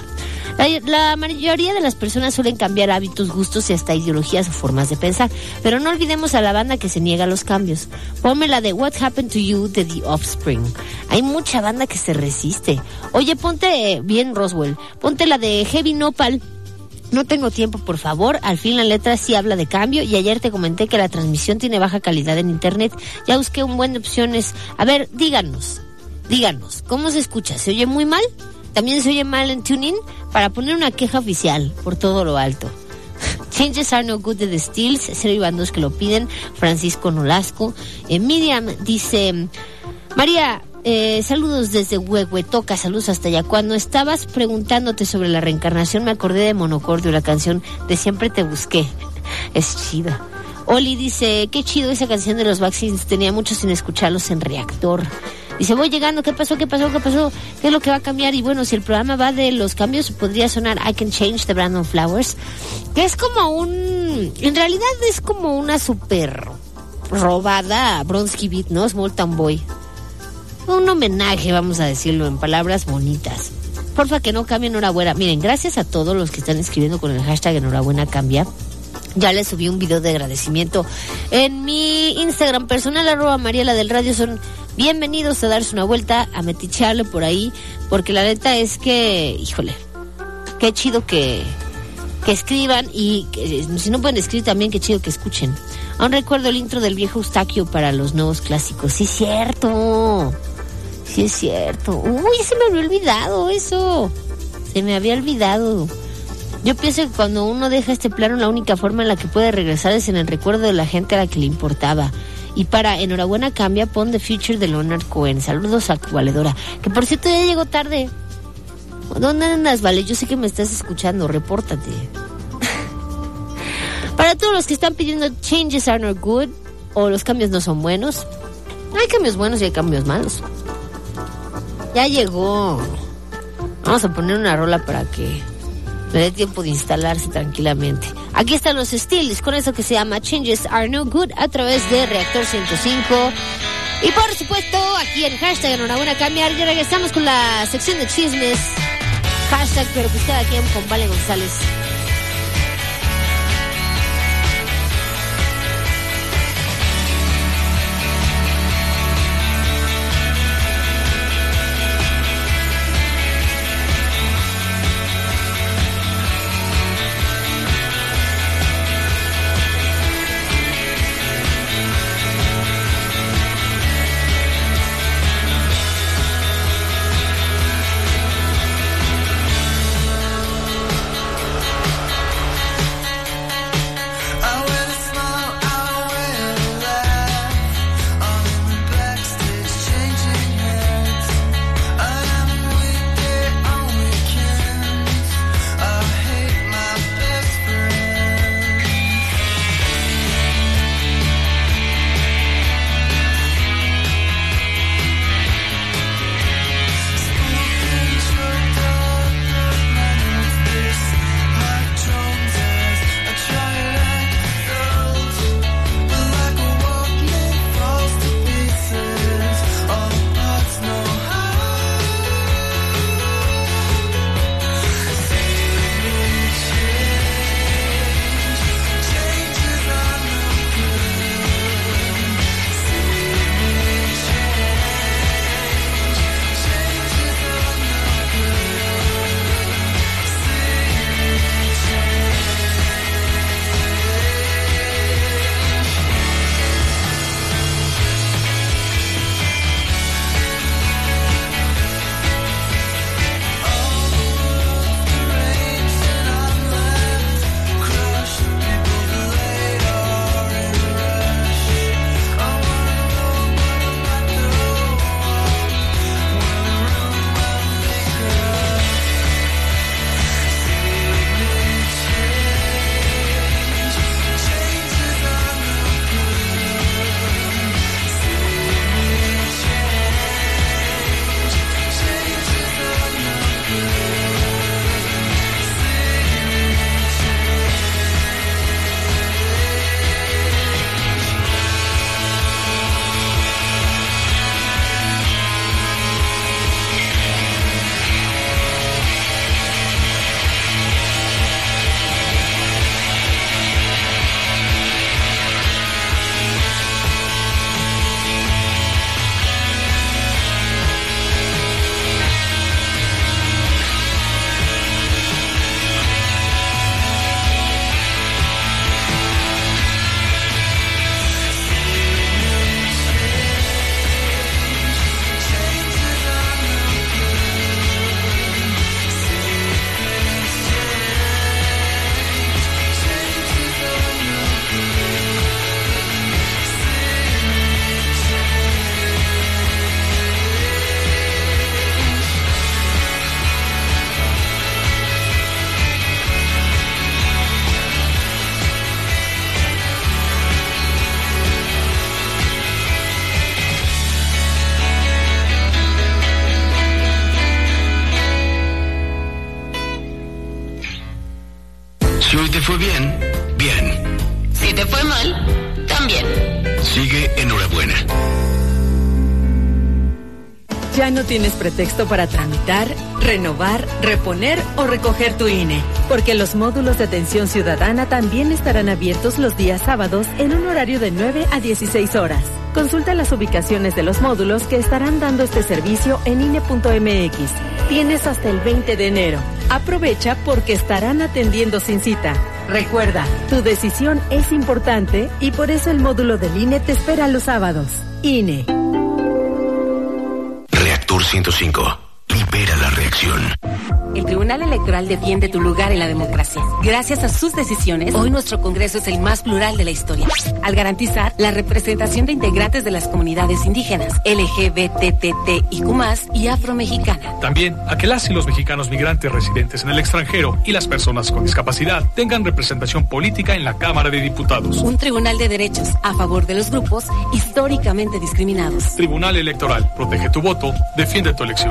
La mayoría de las personas suelen cambiar hábitos, gustos y hasta ideologías o formas de pensar. Pero no olvidemos a la banda que se niega a los cambios. Ponme la de What Happened to You de The Offspring. Hay mucha banda que se resiste. Oye, ponte bien, Roswell. Ponte la de Heavy Nopal. No tengo tiempo, por favor. Al fin la letra sí habla de cambio y ayer te comenté que la transmisión tiene baja calidad en internet. Ya busqué un buen de opciones. A ver, díganos, ¿cómo se escucha? ¿Se oye muy mal? ¿También se oye mal en TuneIn? Para poner una queja oficial por todo lo alto. Changes Are No Good de The Stills, Cero y bandos que lo piden. Francisco Nolasco. Miriam dice, María, saludos desde Huehuetoca, saludos hasta allá. Cuando estabas preguntándote sobre la reencarnación me acordé de Monocordio, la canción de Siempre Te Busqué. Es chida. Oli dice, qué chido esa canción de los Vaccines, tenía mucho sin escucharlos en Reactor. Dice, voy llegando, ¿qué pasó? ¿Qué es lo que va a cambiar? Y bueno, si el programa va de los cambios, podría sonar I Can Change de Brandon Flowers, que es como en realidad es como una super robada a Bronski Beat, ¿no? Small Town Boy. Un homenaje, vamos a decirlo en palabras bonitas. Porfa, que no cambie Enhorabuena. Miren, gracias a todos los que están escribiendo con el hashtag Enhorabuena Cambia. Ya les subí un video de agradecimiento en mi Instagram personal, @Mariela del Radio. Son bienvenidos a darse una vuelta, a meticharle por ahí, porque la neta es que, híjole, qué chido que escriban y si no pueden escribir también, qué chido que escuchen. Aún recuerdo el intro del viejo Eustaquio para los nuevos clásicos. Sí es cierto. Uy, se me había olvidado eso. Yo pienso que cuando uno deja este plano, la única forma en la que puede regresar es en el recuerdo de la gente a la que le importaba. Y para Enhorabuena Cambia, pon The Future de Leonard Cohen. Saludos a tu valedora. Que por cierto ya llegó tarde. ¿Dónde andas, Vale? Yo sé que me estás escuchando, repórtate. Para todos los que están pidiendo changes are not good o los cambios no son buenos, hay cambios buenos y hay cambios malos. Ya llegó. Vamos a poner una rola para que me dé tiempo de instalarse tranquilamente. Aquí están los Steels con eso que se llama Changes Are No Good a través de Reactor 105. Y por supuesto, aquí en hashtag Enhorabuena Cambiar, ya regresamos con la sección de chismes. Hashtag, pero pues cada quien con Vale González. Si hoy te fue bien, bien. Si te fue mal, también. Sigue Enhorabuena. Ya no tienes pretexto para tramitar, renovar, reponer o recoger tu INE, porque los módulos de atención ciudadana también estarán abiertos los días sábados en un horario de 9 a 16 horas. Consulta las ubicaciones de los módulos que estarán dando este servicio en INE.mx. Tienes hasta el 20 de enero. Aprovecha porque estarán atendiendo sin cita. Recuerda, tu decisión es importante y por eso el módulo del INE te espera los sábados. INE. Reactor 105. Libera la reacción. El Tribunal Electoral defiende tu lugar en la democracia. Gracias a sus decisiones, hoy nuestro Congreso es el más plural de la historia, al garantizar la representación de integrantes de las comunidades indígenas, LGBTTIQ+, y afromexicana. También a que las y los mexicanos migrantes residentes en el extranjero y las personas con discapacidad tengan representación política en la Cámara de Diputados. Un tribunal de derechos a favor de los grupos históricamente discriminados. Tribunal Electoral, protege tu voto, defiende tu elección.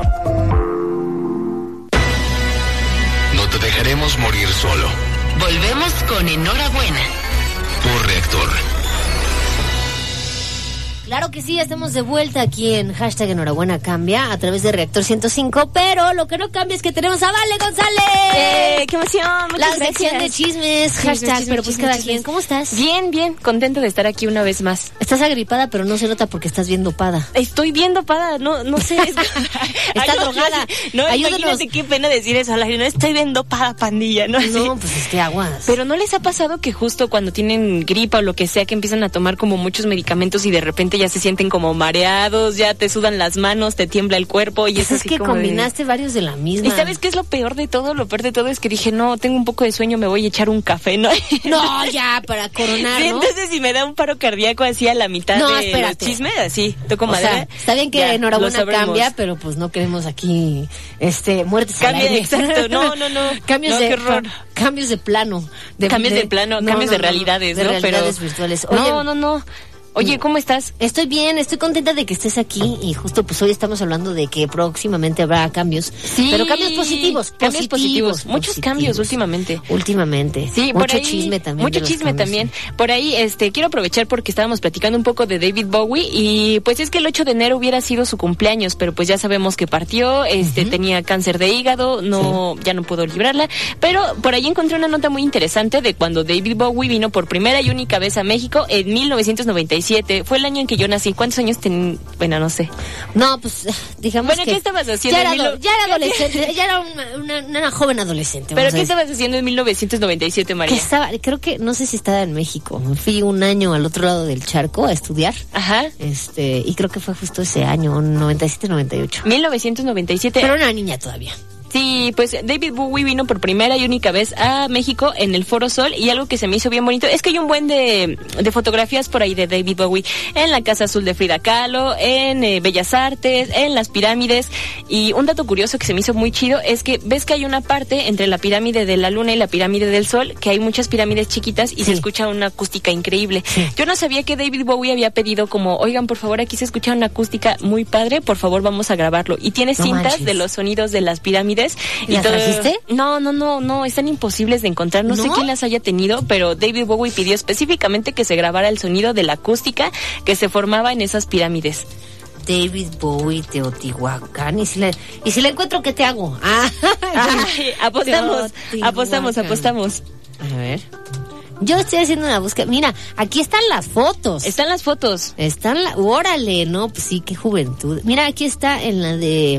No te dejaremos morir solo. Volvemos con Enhorabuena. Por Reactor. Claro que sí, estamos de vuelta aquí en hashtag Enhorabuena Cambia a través de Reactor 105, pero lo que no cambia es que tenemos a Vale González. ¡Qué emoción! La sección de chismes, hashtag, pero pues cada quien. ¿Cómo estás? Bien, bien, contenta de estar aquí una vez más. Estás agripada, pero no se nota porque estás bien dopada. Estoy bien dopada, no sé. Está drogada. No, imagínate qué pena decir eso al aire. No estoy bien dopada, pandilla, ¿no? No, pues es que aguas. Pero ¿no les ha pasado que justo cuando tienen gripa o lo que sea, que empiezan a tomar como muchos medicamentos y de repente ya se sienten como mareados, ya te sudan las manos, te tiembla el cuerpo y es así que como combinaste varios de la misma. ¿Y sabes qué es lo peor de todo? Lo peor de todo es que dije, no, tengo un poco de sueño, me voy a echar un café, ¿no? No, ya, para coronar, sí, ¿no? Entonces si me da un paro cardíaco así a la mitad de los chismes, así, toco madera. Sea, está bien que Enhorabuena Cambia, pero pues no queremos aquí muertes al aire. Exacto, no. Cambios de horror. Cambios de plano. Cambios de realidades, de ¿no? realidades virtuales. Oye, no. Oye, ¿cómo estás? Estoy bien, estoy contenta de que estés aquí y justo pues hoy estamos hablando de que próximamente habrá cambios. Sí, pero cambios positivos. Muchos cambios últimamente. Sí, mucho chisme también. Mucho chisme también. Por ahí, quiero aprovechar porque estábamos platicando un poco de David Bowie y pues es que el 8 de enero hubiera sido su cumpleaños, pero pues ya sabemos que partió, tenía cáncer de hígado, ya no pudo librarla, pero por ahí encontré una nota muy interesante de cuando David Bowie vino por primera y única vez a México en 1997. Fue el año en que yo nací. ¿Cuántos años tenía? Bueno, no sé. No, pues digamos que... ¿qué estabas haciendo? Ya era adolescente, ya era una joven adolescente. ¿Pero qué estabas haciendo en 1997, María? Creo que, no sé si estaba en México. Me fui un año al otro lado del charco a estudiar. Ajá. Y creo que fue justo ese año, 97-98. 1997. Pero una niña todavía. Sí, pues David Bowie vino por primera y única vez a México en el Foro Sol y algo que se me hizo bien bonito es que hay un buen de fotografías por ahí de David Bowie en la Casa Azul de Frida Kahlo, en Bellas Artes, en las pirámides y un dato curioso que se me hizo muy chido es que ves que hay una parte entre la pirámide de la Luna y la pirámide del Sol que hay muchas pirámides chiquitas y se escucha una acústica increíble. Sí. Yo no sabía que David Bowie había pedido como, oigan, por favor, aquí se escucha una acústica muy padre, por favor vamos a grabarlo y tiene cintas de los sonidos de las pirámides. ¿Las trajiste? No, están imposibles de encontrar, no sé quién las haya tenido, pero David Bowie pidió específicamente que se grabara el sonido de la acústica que se formaba en esas pirámides. David Bowie, Teotihuacán, y si la encuentro, ¿qué te hago? Apostamos. A ver. Yo estoy haciendo una búsqueda. Mira, aquí están las fotos. Órale, no, pues sí, qué juventud. Mira, aquí está en la de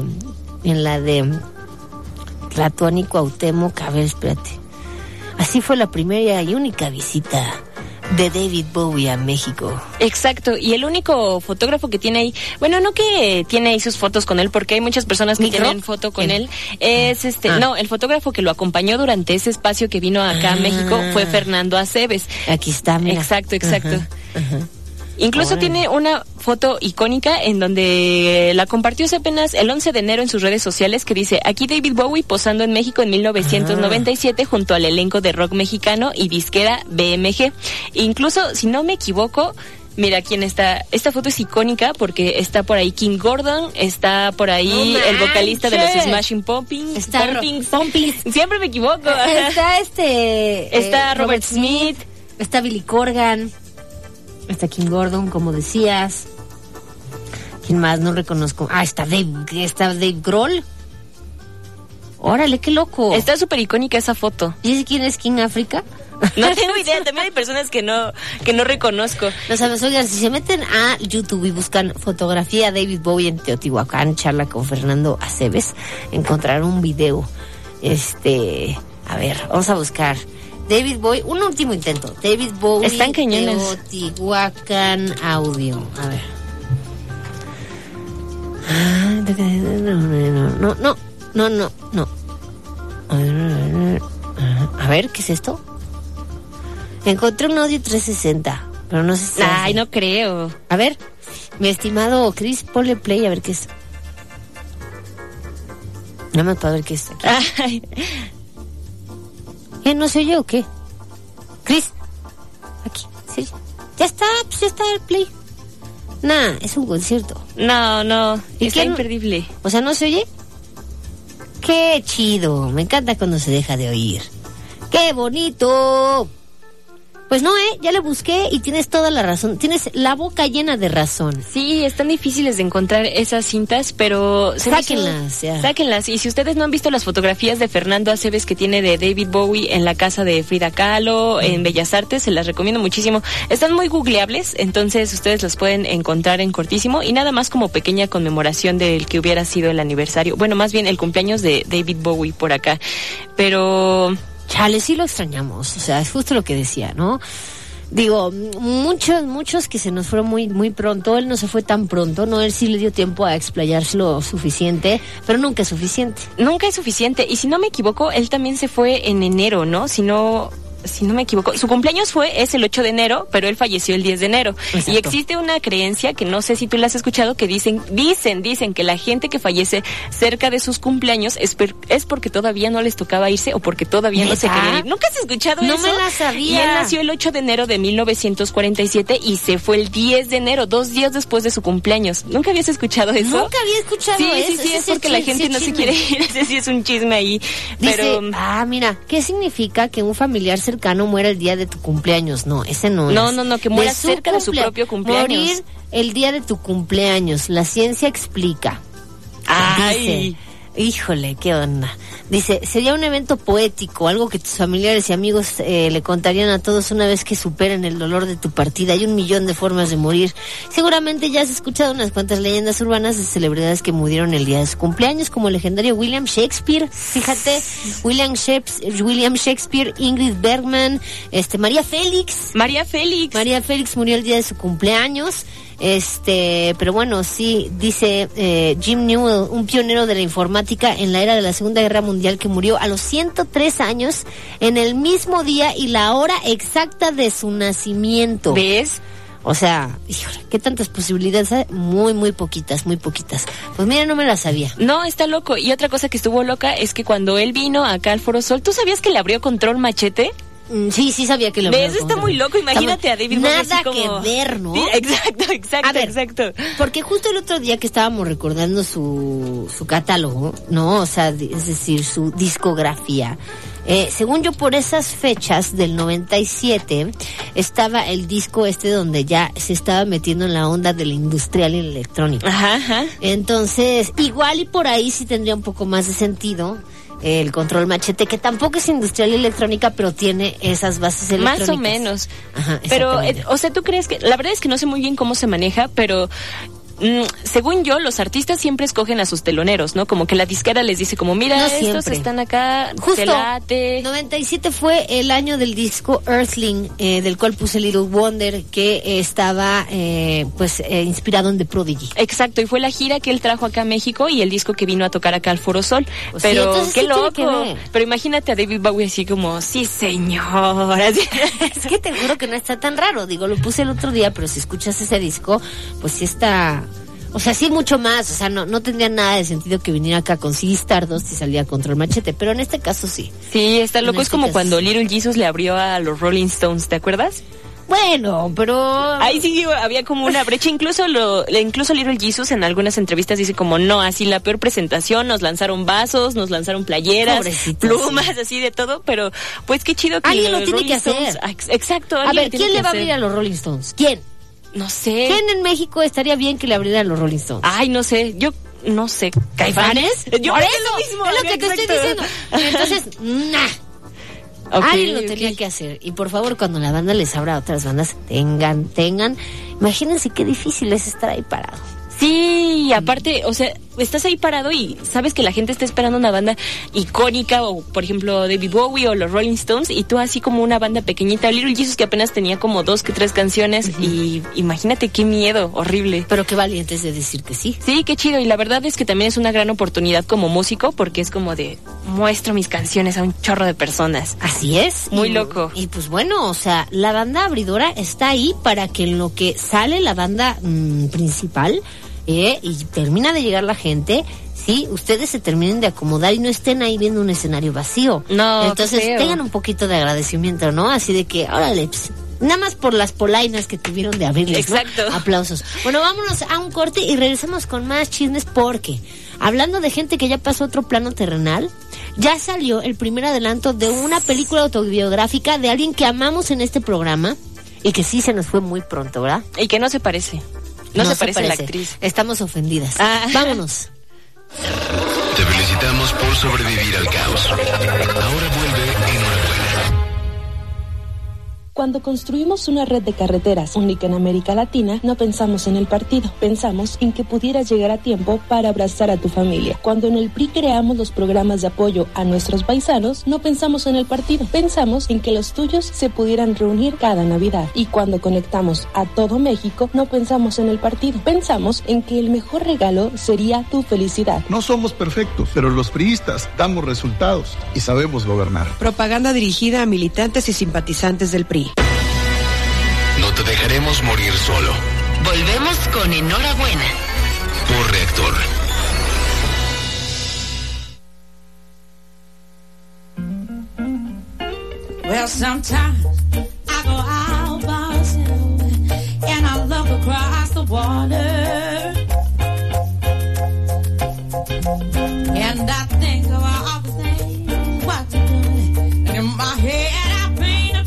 Tlatuani Cuauhtémoc. A ver, espérate. Así fue la primera y única visita de David Bowie a México. Exacto, y el único fotógrafo que tiene ahí, bueno, no que tiene ahí sus fotos con él, porque hay muchas personas que tienen foto con él, es no, el fotógrafo que lo acompañó durante ese espacio que vino acá a México fue Fernando Aceves. Aquí está, mira. Exacto. Incluso tiene una foto icónica en donde la compartió hace apenas el 11 de enero en sus redes sociales que dice, aquí David Bowie posando en México en 1997 junto al elenco de rock mexicano y disquera BMG. Incluso, si no me equivoco, mira quién está. Esta foto es icónica porque está por ahí King Gordon, está por ahí el vocalista de los Smashing Pumpkins. Siempre me equivoco. Está Robert Smith. Está Billy Corgan. Está King Gordon, como decías. ¿Quién más? No reconozco. Está Dave Grohl. Órale, qué loco. Está súper icónica esa foto. ¿Y ese quién es King África? No tengo idea, también hay personas que no reconozco. No sabes, oigan, si se meten a YouTube y buscan fotografía David Bowie en Teotihuacán, charla con Fernando Aceves, encontrarán un video A ver, vamos a buscar David Bowie, un último intento. David Bowie. Están cañones. Teotihuacán audio. A ver. No. A ver, ¿qué es esto? Encontré un audio 360, pero no sé si... Ay, no creo. A ver, mi estimado Chris, ponle play a ver qué es. Nada más para ver qué es aquí. Ay. ¿Qué, no se oye o qué? Chris, aquí, sí. Ya está el play. Nah, es un concierto. No, ¿Y está qué? imperdible. O sea, ¿no se oye? ¡Qué chido! Me encanta cuando se deja de oír. ¡Qué bonito! Pues no, ya le busqué y tienes toda la razón. Tienes la boca llena de razón. Sí, están difíciles de encontrar esas cintas, pero... Sáquenlas, ya. Sáquenlas. Y si ustedes no han visto las fotografías de Fernando Aceves que tiene de David Bowie en la casa de Frida Kahlo, en Bellas Artes, se las recomiendo muchísimo. Están muy googleables, entonces ustedes las pueden encontrar en cortísimo. Y nada más como pequeña conmemoración del que hubiera sido el aniversario. Bueno, más bien el cumpleaños de David Bowie por acá. Pero... Chale, sí lo extrañamos, o sea, es justo lo que decía, ¿no? Digo, muchos que se nos fueron muy pronto, él no se fue tan pronto, ¿no? Él sí le dio tiempo a explayarse lo suficiente, pero nunca es suficiente. Nunca es suficiente, y si no me equivoco, él también se fue en enero, ¿no? Si no me equivoco, su cumpleaños es el 8 de enero, pero él falleció el 10 de enero. Exacto. Y existe una creencia que no sé si tú la has escuchado, que dicen que la gente que fallece cerca de sus cumpleaños es porque todavía no les tocaba irse o porque todavía no se querían ir. ¿Nunca has escuchado eso? No me la sabía. Y él nació el 8 de enero de 1947 y se fue el 10 de enero, 2 días después de su cumpleaños. ¿Nunca habías escuchado eso? Nunca había escuchado eso. Sí, es porque la gente no se quiere ir. Ese sí es un chisme ahí. Dice, mira, ¿qué significa que un familiar cercano muera el día de tu cumpleaños? No, ese no es. No, que muera cerca de su propio cumpleaños. Morir el día de tu cumpleaños. La ciencia explica. Ay. Dice, híjole, qué onda. Dice, sería un evento poético, algo que tus familiares y amigos le contarían a todos una vez que superen el dolor de tu partida. Hay 1 millón de formas de morir. Seguramente ya has escuchado unas cuantas leyendas urbanas de celebridades que murieron el día de su cumpleaños, como el legendario William Shakespeare. Fíjate, William Shakespeare, Ingrid Bergman, María Félix. María Félix murió el día de su cumpleaños. Pero bueno, sí, dice Jim Newell, un pionero de la informática en la era de la Segunda Guerra Mundial, que murió a los 103 años en el mismo día y la hora exacta de su nacimiento. ¿Ves? O sea, híjole, qué tantas posibilidades hay. Muy poquitas. Pues mira, no me la sabía. No, está loco. Y otra cosa que estuvo loca es que cuando él vino acá al Foro Sol, ¿tú sabías que le abrió Control Machete? Sí sabía que lo ¿ves? Está muy loco, imagínate a David Bowie nada así como... que ver, ¿no? Sí, exacto. Porque justo el otro día que estábamos recordando su catálogo, ¿no? O sea, es decir, su discografía. Según yo, por esas fechas del 97 estaba el disco donde ya se estaba metiendo en la onda de la industrial y la electrónica. Ajá. Entonces, igual y por ahí sí tendría un poco más de sentido el Control Machete, que tampoco es industrial y electrónica, pero tiene esas bases electrónicas. Más o menos. Ajá, pero, o sea, ¿tú crees que...? La verdad es que no sé muy bien cómo se maneja, pero... según yo, los artistas siempre escogen a sus teloneros, ¿no? Como que la disquera les dice como, mira, no estos siempre están acá, justo, te late. 97 fue el año del disco Earthling, del cual puse Little Wonder, que estaba inspirado en The Prodigy. Exacto, y fue la gira que él trajo acá a México y el disco que vino a tocar acá al Foro Sol. Pues pero sí, qué sí loco. Pero imagínate a David Bowie así como, sí señor. Así. Es que te juro que no está tan raro. Digo, lo puse el otro día, pero si escuchas ese disco, pues sí está... O sea, sí mucho más, o sea, no tendría nada de sentido que viniera acá con Ziggy Stardust y salía Control Machete, pero en este caso sí. Sí, está loco, es como cuando Little Jesus le abrió a los Rolling Stones, ¿te acuerdas? Bueno, pero... Ahí sí había como una brecha, incluso Little Jesus en algunas entrevistas dice como, no, así la peor presentación, nos lanzaron vasos, nos lanzaron playeras, plumas, así de todo, pero pues qué chido que alguien lo tiene que hacer. Exacto. A ver, ¿quién le va a abrir a los Rolling Stones? ¿Quién? No sé. ¿Quién en México estaría bien que le abrieran a los Rolling Stones? Ay, no sé, yo no sé. ¿Caifanes? Yo por eso, lo mismo, es lo que te estoy diciendo. Entonces, alguien lo tenía que hacer. Y por favor, cuando la banda les abra a otras bandas, tengan. Imagínense qué difícil es estar ahí parado. Sí, aparte, o sea, estás ahí parado y sabes que la gente está esperando una banda icónica, o por ejemplo David Bowie o los Rolling Stones, y tú así como una banda pequeñita, Little Jesus, que apenas tenía como 2 que 3 canciones, y imagínate qué miedo, horrible. Pero qué valientes de decir que sí. Sí, qué chido, y la verdad es que también es una gran oportunidad como músico, porque es como de muestro mis canciones a un chorro de personas. Así es. Muy loco. Y pues bueno, o sea, la banda abridora está ahí para que en lo que sale la banda principal y termina de llegar la gente, sí, ustedes se terminen de acomodar y no estén ahí viendo un escenario vacío. No, entonces tengan un poquito de agradecimiento, ¿no? Así de que, órale, pues, nada más por las polainas que tuvieron de abrirles, exacto, ¿no? Aplausos. Bueno, vámonos a un corte y regresamos con más chismes, porque hablando de gente que ya pasó a otro plano terrenal, ya salió el primer adelanto de una película autobiográfica de alguien que amamos en este programa y que sí se nos fue muy pronto, ¿verdad? Y que no se parece. No se parece a la actriz. Estamos ofendidas. Vámonos. Te felicitamos por sobrevivir al caos. Ahora vuelve Enhorabuena. Cuando construimos una red de carreteras única en América Latina, no pensamos en el partido, pensamos en que pudieras llegar a tiempo para abrazar a tu familia. Cuando en el PRI creamos los programas de apoyo a nuestros paisanos, no pensamos en el partido, pensamos en que los tuyos se pudieran reunir cada Navidad. Y cuando conectamos a todo México, no pensamos en el partido, pensamos en que el mejor regalo sería tu felicidad. No somos perfectos, pero los priistas damos resultados y sabemos gobernar. Propaganda dirigida a militantes y simpatizantes del PRI. No te dejaremos morir solo. Volvemos con Enhorabuena por Reactor. Well, sometimes I go out by myself and I look across the water and I think of all the things what you're doing. In my head I paint a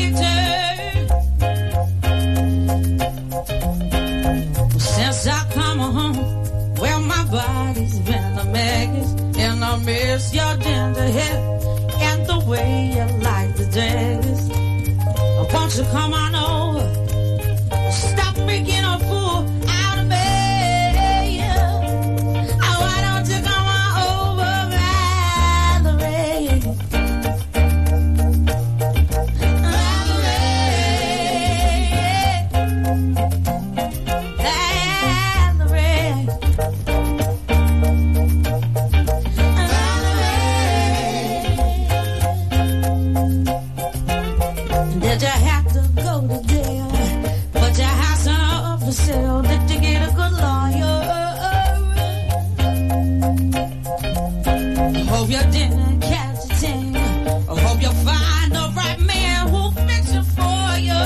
picture. Since I come home, well, my body's been a mess, and I miss your tender head and the way you like the daggers. Won't you come on over? Stop making a fool out of me. Oh, why don't you come on over, Valerie? Did you have to go to jail? But your house up for sale. Did you get a good lawyer? Hope you didn't catch a thing. I hope you find the right man who'll fix it for you.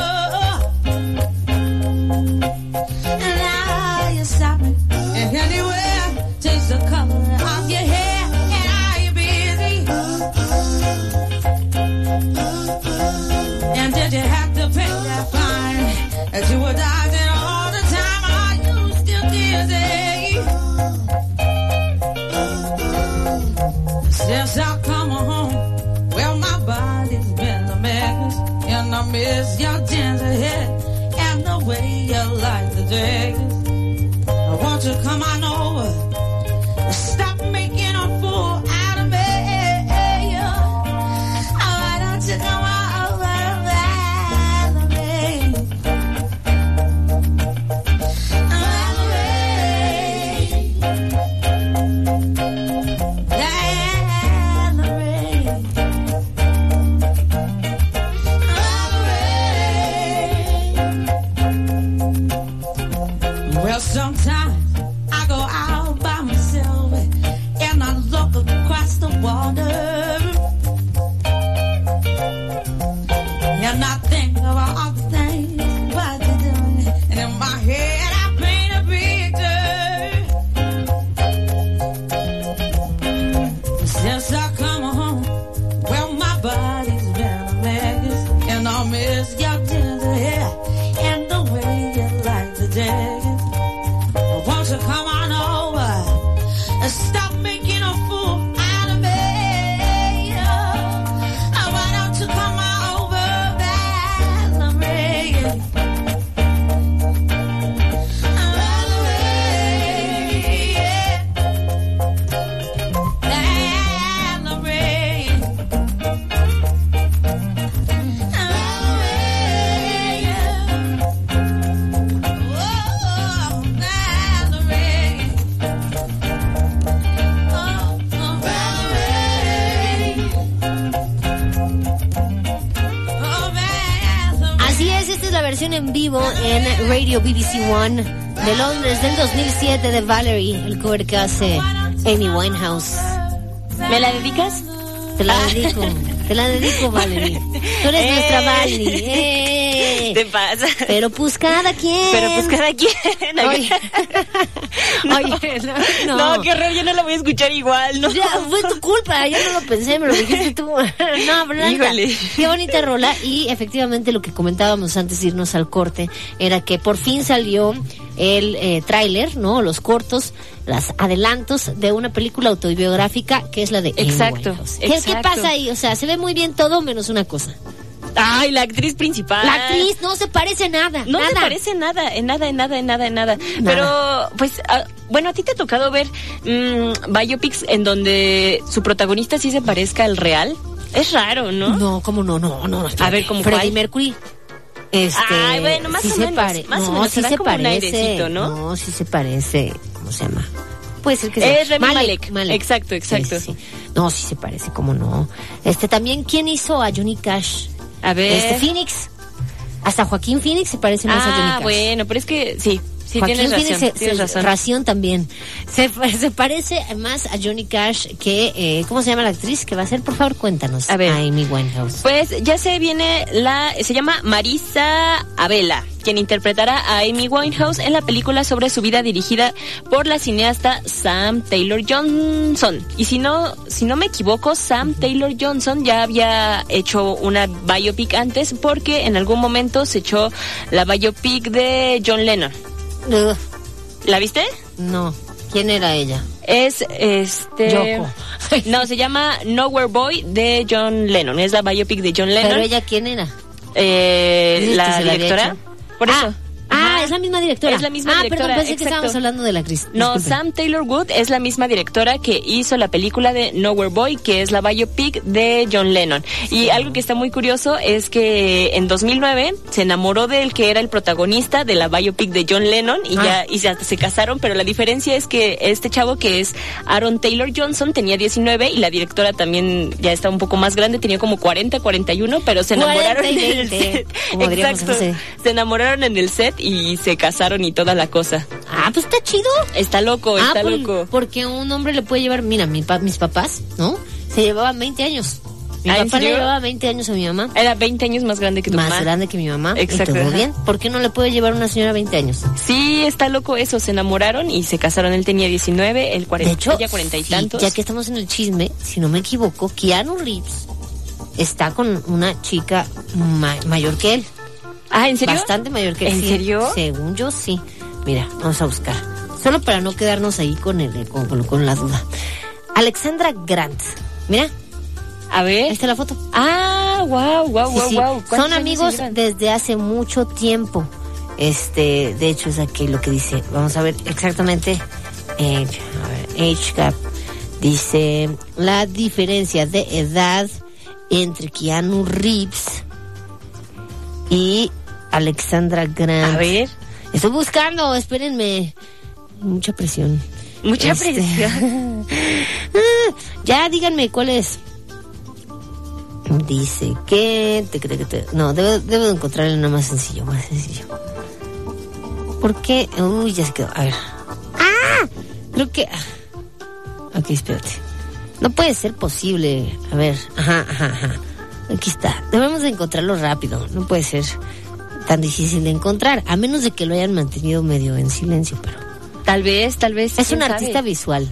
And now you stop me. And anywhere, change the color of your hair. And are you busy? And did you have to pay that fine that you were dodging all the time? Are you still dizzy? Since I come home, well, my body's been a mess, and I miss your ginger head and the way you like the daggers. Won't you come on over? Stop making a fool out of me. Why don't you come on over? Well, sometimes I go out by myself and I look across the water and I think of all the things what you're doing, and in my head I paint a picture. Since I come home, well, my body's been a mess, and I miss your tender hair and the way you like the daggers. Won't you come on over and stop making a fool out of me? versión en vivo en Radio BBC One de Londres del 2007 de Valerie, el cover que hace Amy Winehouse. ¿Me la dedicas? Te la dedico. Te la dedico, Valerie. Tú eres nuestra Valerie. Te pasa. Pero pues cada quien. Oye, no, qué horror, yo no la voy a escuchar igual, ¿no? Ya, fue tu culpa, yo no lo pensé, me lo dijiste tú. No, pero híjole. Qué bonita rola. Y efectivamente lo que comentábamos antes de irnos al corte era que por fin salió el tráiler, ¿no? Los cortos, los adelantos de una película autobiográfica que es la de Amy Winehouse. ¿Qué pasa ahí? O sea, se ve muy bien todo menos una cosa. Ay, la actriz principal. La actriz no se parece nada. No se parece nada, en nada. Pero, pues, bueno, ¿a ti te ha tocado ver biopics en donde su protagonista sí se parezca al real? Es raro, ¿no? No, ¿cómo no? A ver, ¿cómo Freddie Mercury. Ay, bueno, más sí o menos. Más o menos, sí se parece. Un airecito, ¿no? No, sí se parece. ¿Cómo se llama? Puede ser que sea. Es Rami Malek. Exacto. Sí. No, sí se parece, ¿cómo no? También, ¿quién hizo a Johnny Cash? A ver. Phoenix. Hasta Joaquín Phoenix se parece más a Johnny Cash. Bueno, pero es que sí, Joaquín tienes razón. Ración también. Se parece más a Johnny Cash que, ¿cómo se llama la actriz que va a ser? Por favor, cuéntanos. A ver. Amy Winehouse. Pues ya se llama Marisa Abela, quien interpretará a Amy Winehouse en la película sobre su vida dirigida por la cineasta Sam Taylor Johnson. Y si no me equivoco, Sam Taylor Johnson ya había hecho una biopic antes porque en algún momento se echó la biopic de John Lennon. ¿La viste? No. ¿Quién era ella? Es Yoko. No, se llama Nowhere Boy de John Lennon. Es la biopic de John Lennon. ¿Pero ella quién era? La directora. Por eso. Es la misma directora. Es la misma directora. Perdón, pensé que estábamos hablando de la actriz. No, Disculpe. Sam Taylor Wood es la misma directora que hizo la película de Nowhere Boy, que es la biopic de John Lennon. Y algo que está muy curioso es que en 2009 se enamoró del que era el protagonista de la biopic de John Lennon y ya se casaron, pero la diferencia es que este chavo que es Aaron Taylor Johnson tenía 19 y la directora también ya está un poco más grande, tenía como 40, 41, pero se enamoraron en el set. Exacto. Se enamoraron en el set y se casaron y toda la cosa. Pues está chido. Está loco. Porque un hombre le puede llevar, mira, mis papás, ¿no? Se llevaban 20 años. Mi papá le llevaba 20 años a mi mamá. Era 20 años más grande que tu mamá. Más grande que mi mamá. Exacto. ¿Y todo bien? ¿Por qué no le puede llevar una señora 20 años? Sí, está loco eso. Se enamoraron y se casaron. Él tenía 19, él 40, de hecho, ella 40 y tantos. Ya que estamos en el chisme, si no me equivoco, Keanu Reeves está con una chica mayor que él. ¿En serio? Bastante mayor que él. ¿En serio? Según yo, sí. Mira, vamos a buscar. Solo para no quedarnos ahí con la duda. Alexandra Grant. Mira. A ver. Ahí está la foto. Wow. Son amigos desde hace mucho tiempo. De hecho, es aquí lo que dice. Vamos a ver exactamente. Age gap. Dice, la diferencia de edad entre Keanu Reeves y Alexandra Grant. A ver. Estoy buscando, espérenme. Mucha presión. Mucha presión. Ya, díganme cuál es. Dice que... No, debo de encontrar el nombre más sencillo. ¿Por qué? Uy, ya se quedó. A ver. Creo que... Ok, espérate. No puede ser posible. A ver. Ajá. Aquí está. Debemos de encontrarlo rápido. No puede ser tan difícil de encontrar. A menos de que lo hayan mantenido medio en silencio, pero... Tal vez. Es un artista visual.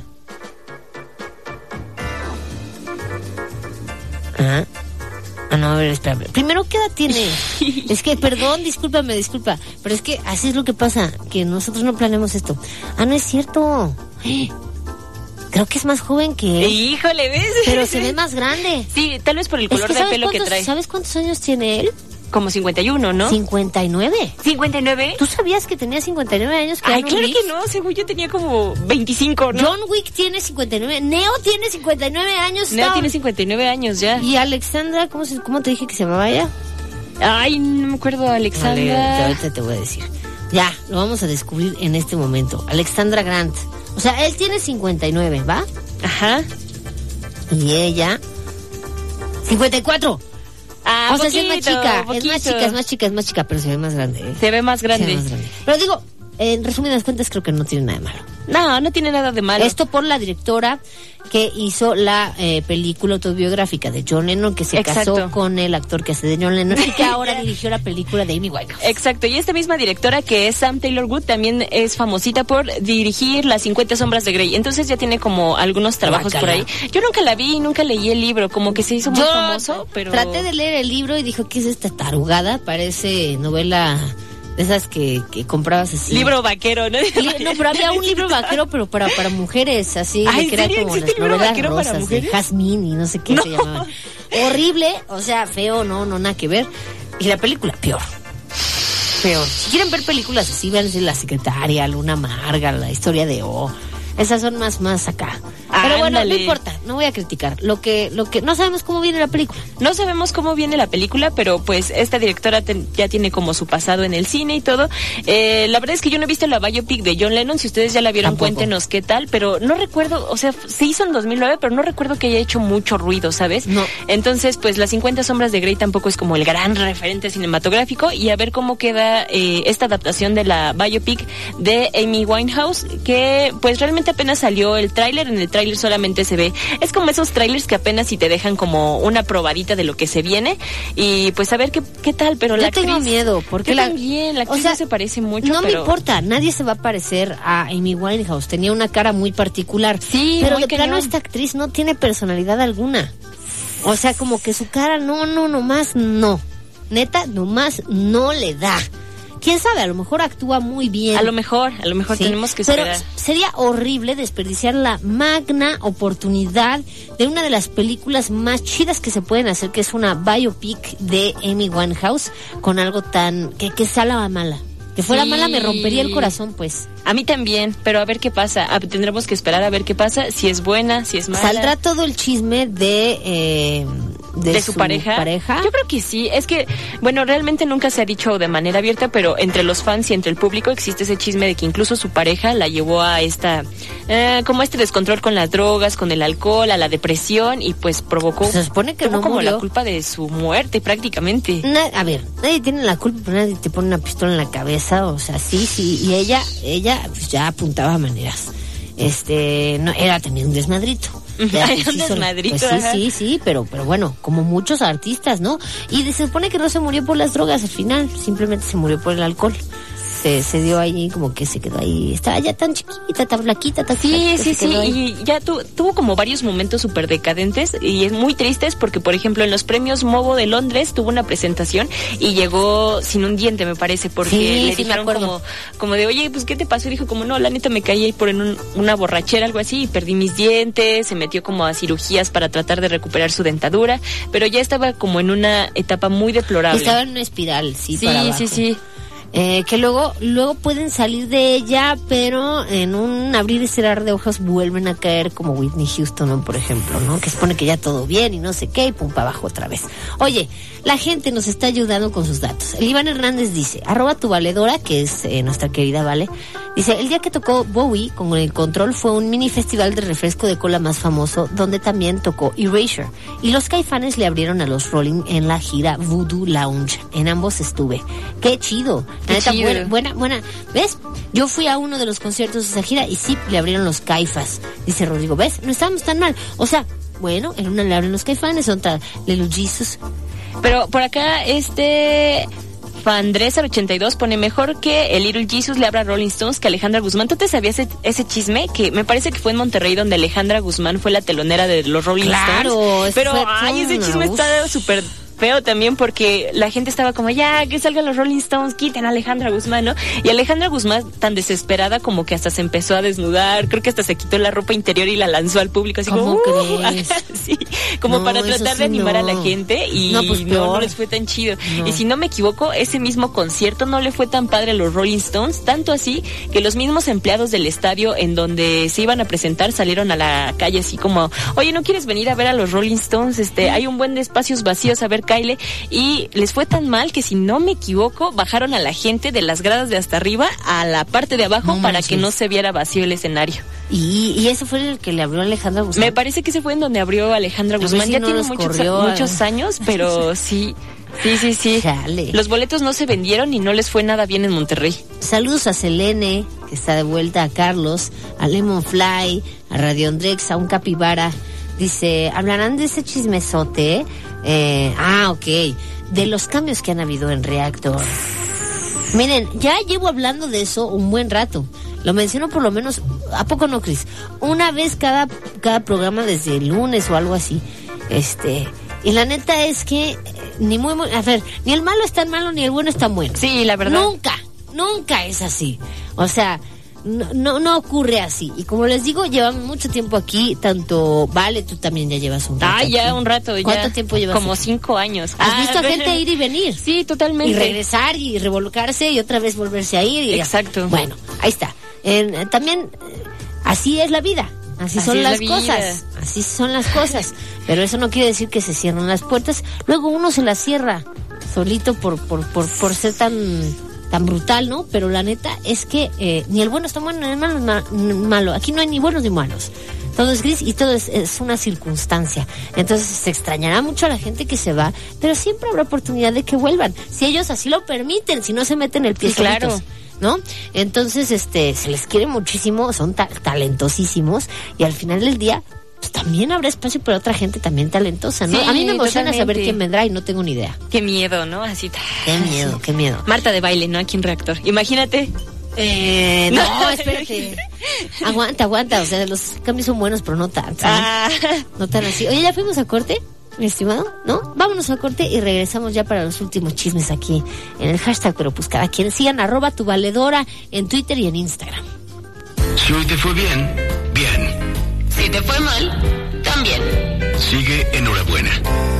No, a ver, espérame. Primero, ¿qué edad tiene? Es que, perdón, disculpa, pero es que así es lo que pasa, que nosotros no planeamos esto. No es cierto. Creo que es más joven que él. Híjole, ¿ves? Pero se ve más grande. Sí, tal vez por el color de pelo que trae. ¿Sabes cuántos años tiene él? Como 51, ¿no? 59. ¿59? ¿Tú sabías que tenía 59 años? Ay, claro que no, según yo tenía como 25, ¿no? John Wick tiene 59, Neo tiene 59 años. Neo tiene 59 años ya. ¿Y Alexandra, cómo te dije que se llamaba ella? Ay, no me acuerdo, Alexandra. Vale, ahorita te voy a decir. Ya, lo vamos a descubrir en este momento. Alexandra Grant. O sea, él tiene 59, ¿va? Ajá. Y ella... 54. Ah, o sea, sí es más chica, poquito. es más chica, pero se ve más grande. Se ve más grande. Pero digo, en resumidas cuentas, creo que no tiene nada de malo. No tiene nada de malo. Esto por la directora que hizo la película autobiográfica de John Lennon, que se casó con el actor que hace de John Lennon y que ahora dirigió la película de Amy Winehouse. Exacto, y esta misma directora que es Sam Taylor Wood también es famosita por dirigir Las 50 sombras de Grey. Entonces ya tiene como algunos trabajos por ahí. Yo nunca la vi, nunca leí el libro, como que se hizo muy famoso, pero... Traté de leer el libro y dijo, ¿qué es esta tarugada? Parece novela... esas que comprabas así. Libro vaquero, ¿no? No, pero había un libro vaquero, pero para mujeres, así. Ay, que era ¿serio? como ¿Existe las novelas vaquero para rosas mujeres? de Jazmín y no sé qué se llamaban. Horrible, o sea, feo, no, nada que ver. Y la película, peor. Si quieren ver películas así, vean La Secretaria, Luna Amarga, La Historia de O. Esas son más acá. Pero bueno, no importa, no voy a criticar. Lo que no sabemos cómo viene la película. No sabemos cómo viene la película, pero pues esta directora ya tiene como su pasado en el cine y todo. La verdad es que yo no he visto la biopic de John Lennon. Si ustedes ya la vieron, cuéntenos qué tal. Pero no recuerdo, o sea, se hizo en 2009, pero no recuerdo que haya hecho mucho ruido, ¿sabes? No. Entonces, pues Las 50 sombras de Grey tampoco es como el gran referente cinematográfico. Y a ver cómo queda esta adaptación de la biopic de Amy Winehouse, que pues realmente apenas salió el tráiler. En el tráiler solamente se ve, es como esos trailers que apenas si te dejan como una probadita de lo que se viene, y pues a ver qué tal, pero la actriz... Yo tengo miedo, porque la actriz no se parece mucho, no pero... me importa, nadie se va a parecer a Amy Winehouse, tenía una cara muy particular, sí, pero muy de plano cañón. esta actriz no tiene personalidad alguna, o sea, como que su cara nomás no, neta, nomás no le da. ¿Quién sabe? A lo mejor actúa muy bien. A lo mejor sí, tenemos que esperar. Pero sería horrible desperdiciar la magna oportunidad de una de las películas más chidas que se pueden hacer, que es una biopic de Amy Winehouse, con algo tan... que sea la mala. Que fuera mala me rompería el corazón, pues. A mí también, pero a ver qué pasa. Tendremos que esperar a ver qué pasa, si es buena, si es mala. ¿Saldrá todo el chisme de su pareja? Yo creo que sí. Es que, bueno, realmente nunca se ha dicho de manera abierta, pero entre los fans y entre el público existe ese chisme de que incluso su pareja la llevó a como este descontrol con las drogas, con el alcohol, a la depresión, y pues provocó... Se supone que no como murió. la culpa de su muerte, prácticamente. A ver, nadie tiene la culpa, pero nadie te pone una pistola en la cabeza, o sea, sí, y ella pues ya apuntaba a maneras. No, era también un desmadrito. Era un desmadrito. Pues sí, pero bueno, como muchos artistas, ¿no? Y se supone que no se murió por las drogas al final, simplemente se murió por el alcohol. Se dio ahí, como que se quedó ahí, estaba ya tan chiquita, tan flaquita, tan flaquita. Sí, y ya tuvo como varios momentos súper decadentes, y es muy tristes porque, por ejemplo, en los premios Movo de Londres tuvo una presentación y llegó sin un diente, me parece, porque le dijeron como de, oye, pues, ¿qué te pasó? Y dijo como, no, la neta me caí ahí por una borrachera, algo así, y perdí mis dientes, se metió como a cirugías para tratar de recuperar su dentadura, pero ya estaba como en una etapa muy deplorable. Estaba en una espiral, para abajo. Sí. Que luego pueden salir de ella, pero en un abrir y cerrar de ojos vuelven a caer, como Whitney Houston, ¿no? Por ejemplo, ¿no? Que supone que ya todo bien y no sé qué, y pum, para abajo otra vez. Oye, la gente nos está ayudando con sus datos. El Iván Hernández dice, @tuvaledora, que es nuestra querida Vale, dice, el día que tocó Bowie con el Control fue un mini festival de refresco de cola más famoso, donde también tocó Erasure, y los Caifanes le abrieron a los Rolling en la gira Voodoo Lounge. En ambos estuve. ¡Qué chido! Buena. ¿Ves? Yo fui a uno de los conciertos de esa gira y sí, le abrieron los Caifas. Dice Rodrigo, ¿ves? No estábamos tan mal. O sea, bueno, en una le abren los Caifanes, en otra Little Jesus. Pero por acá, Fandresar82 pone, mejor que el Little Jesus le abra a Rolling Stones que Alejandra Guzmán. ¿Tú te sabías ese chisme? Que me parece que fue en Monterrey, donde Alejandra Guzmán fue la telonera de los Rolling Stones. Pero, ese chisme está súper feo también, porque la gente estaba como, ya, que salgan los Rolling Stones, quiten a Alejandra Guzmán, ¿no? Y Alejandra Guzmán, tan desesperada, como que hasta se empezó a desnudar, creo que hasta se quitó la ropa interior y la lanzó al público, así ¿Cómo como, crees? Sí, como para tratar de animar a la gente, y no les fue tan chido. Y si no me equivoco, ese mismo concierto no le fue tan padre a los Rolling Stones, tanto así que los mismos empleados del estadio en donde se iban a presentar salieron a la calle así como, oye, ¿no quieres venir a ver a los Rolling Stones? Hay un buen de espacios vacíos, a ver Kyle, y les fue tan mal que, si no me equivoco, bajaron a la gente de las gradas de hasta arriba a la parte de abajo para que no se viera vacío el escenario. ¿Y ese fue el que le abrió Alejandra Guzmán? Me parece que ese fue en donde abrió Alejandra Guzmán. Si ya no tiene muchos años, pero sí. Sí. Chale. Los boletos no se vendieron y no les fue nada bien en Monterrey. Saludos a Selene, que está de vuelta, a Carlos, a Lemon Fly, a Radio Andrex, a un capibara. Dice, ¿hablarán de ese chismesote? Ok. De los cambios que han habido en Reactor. Miren, ya llevo hablando de eso un buen rato. Lo menciono por lo menos, ¿a poco no, Cris? Una vez cada programa, desde el lunes o algo así. Y la neta es que ni el malo es tan malo ni el bueno es tan bueno. Sí, la verdad. Nunca es así. O sea, no ocurre así. Y como les digo, llevamos mucho tiempo aquí, tanto Vale, tú también ya llevas un rato. Ya un rato. ¿Cuánto tiempo llevas? Como 5 años. ¿Has visto a gente ir y venir? Sí, totalmente. Y regresar y revolcarse y otra vez volverse a ir. Exacto. Bueno, ahí está. También, así es la vida. Así son las cosas. Así son las cosas. Pero eso no quiere decir que se cierran las puertas. Luego uno se las cierra solito por ser tan brutal, ¿no? Pero la neta es que ni el bueno es tan bueno ni el malo es malo. Aquí no hay ni buenos ni malos. Todo es gris y todo es una circunstancia. Entonces se extrañará mucho a la gente que se va, pero siempre habrá oportunidad de que vuelvan. Si ellos así lo permiten, si no se meten el pie solitos. Claro. ¿No? Entonces, se les quiere muchísimo, son talentosísimos, y al final del día, pues también habrá espacio para otra gente también talentosa, ¿no? Sí, a mí me emociona totalmente. saber quién vendrá y no tengo ni idea. Qué miedo, ¿no? Así. Qué miedo. Marta de Baile, ¿no? Aquí en Reactor. Imagínate. No, espérate. Aguanta. O sea, los cambios son buenos, pero no tanto. No tan así. Oye, ¿ya fuimos a corte, mi estimado? ¿No? Vámonos a corte y regresamos ya para los últimos chismes aquí en el hashtag, pero pues cada quien. Sigan @tuvaledora en Twitter y en Instagram. Si hoy te fue bien, bien. Si te fue mal, también. Sigue enhorabuena.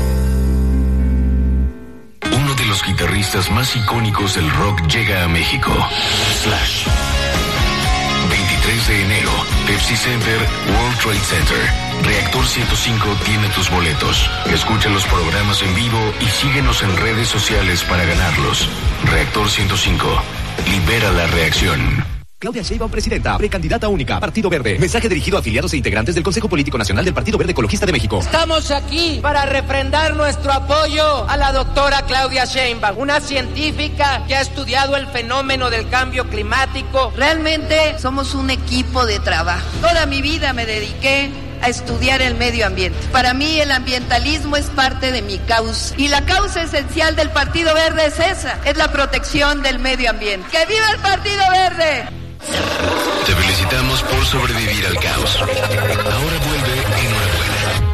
Uno de los guitarristas más icónicos del rock llega a México. Slash. 23 de enero, Pepsi Center, World Trade Center. Reactor 105 tiene tus boletos. Escucha los programas en vivo y síguenos en redes sociales para ganarlos. Reactor 105. Libera la reacción. Claudia Sheinbaum, presidenta, precandidata única, Partido Verde. Mensaje dirigido a afiliados e integrantes del Consejo Político Nacional del Partido Verde Ecologista de México. Estamos aquí para refrendar nuestro apoyo a la doctora Claudia Sheinbaum, una científica que ha estudiado el fenómeno del cambio climático. Realmente somos un equipo de trabajo. Toda mi vida me dediqué a estudiar el medio ambiente. Para mí el ambientalismo es parte de mi causa. Y la causa esencial del Partido Verde es esa, es la protección del medio ambiente. ¡Que viva el Partido Verde! Te felicitamos por sobrevivir al caos. Ahora vuelve enhorabuena.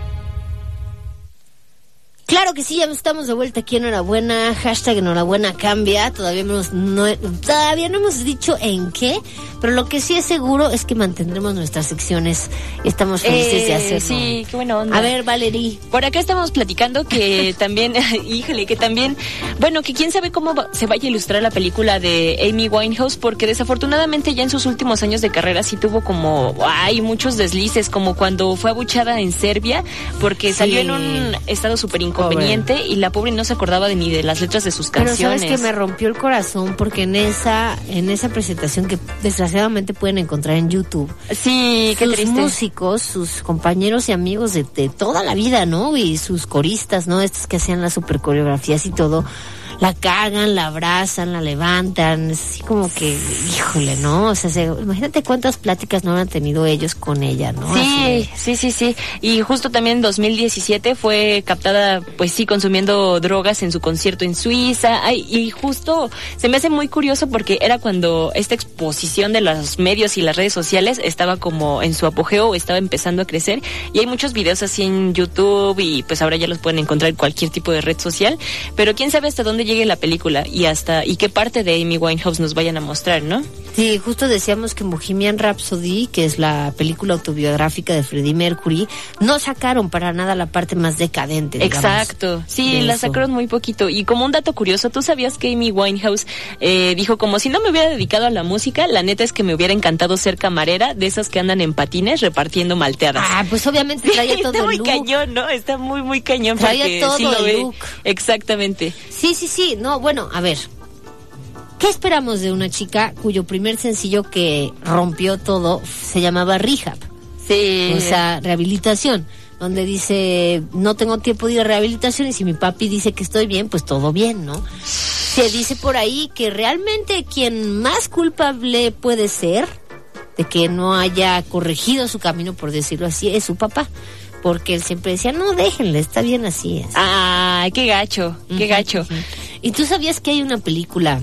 Claro que sí, ya estamos de vuelta aquí, enhorabuena, hashtag enhorabuena cambia, todavía no hemos dicho en qué, pero lo que sí es seguro es que mantendremos nuestras secciones y estamos felices de hacerlo. Sí, qué buena onda. A ver, Valerie. Por acá estamos platicando que también, bueno, que quién sabe cómo se vaya a ilustrar la película de Amy Winehouse, porque desafortunadamente ya en sus últimos años de carrera sí tuvo muchos deslices, como cuando fue abuchada en Serbia, porque salió en un estado súper inconveniente y la pobre no se acordaba ni de las letras de sus canciones. Pero sabes que me rompió el corazón porque en esa presentación que desgraciadamente pueden encontrar en YouTube, sí, qué triste, sus músicos, sus compañeros y amigos de toda la vida, ¿no? Y sus coristas, ¿no? Estos que hacían las super coreografías y todo, la cagan, la abrazan, la levantan, así como que, híjole, ¿no? O sea, imagínate cuántas pláticas no han tenido ellos con ella, ¿no? Sí. Y justo también en 2017 fue captada, pues sí, consumiendo drogas en su concierto en Suiza. Y justo se me hace muy curioso porque era cuando esta exposición de los medios y las redes sociales estaba como en su apogeo, estaba empezando a crecer. Y hay muchos videos así en YouTube y pues ahora ya los pueden encontrar en cualquier tipo de red social. Pero quién sabe hasta dónde llegue la película y qué parte de Amy Winehouse nos vayan a mostrar, ¿no? Sí, justo decíamos que Bohemian Rhapsody, que es la película autobiográfica de Freddie Mercury, no sacaron para nada la parte más decadente, digamos. Exacto, sí, la sacaron muy poquito. Y como un dato curioso, ¿tú sabías que Amy Winehouse dijo como si no me hubiera dedicado a la música, la neta es que me hubiera encantado ser camarera de esas que andan en patines repartiendo malteadas? Ah, pues obviamente traía todo está muy el look. Cañón, ¿no? Está muy, muy cañón. Traía todo sí lo el look. Exactamente. Sí, no, bueno, a ver. ¿Qué esperamos de una chica cuyo primer sencillo que rompió todo se llamaba Rehab? Sí. O sea, rehabilitación, donde dice, no tengo tiempo de ir a rehabilitación y si mi papi dice que estoy bien, pues todo bien, ¿no? Se dice por ahí que realmente quien más culpable puede ser de que no haya corregido su camino, por decirlo así, es su papá. Porque él siempre decía, no, déjenle, está bien así. Ay, qué gacho, qué gacho. ¿Y tú sabías que hay una película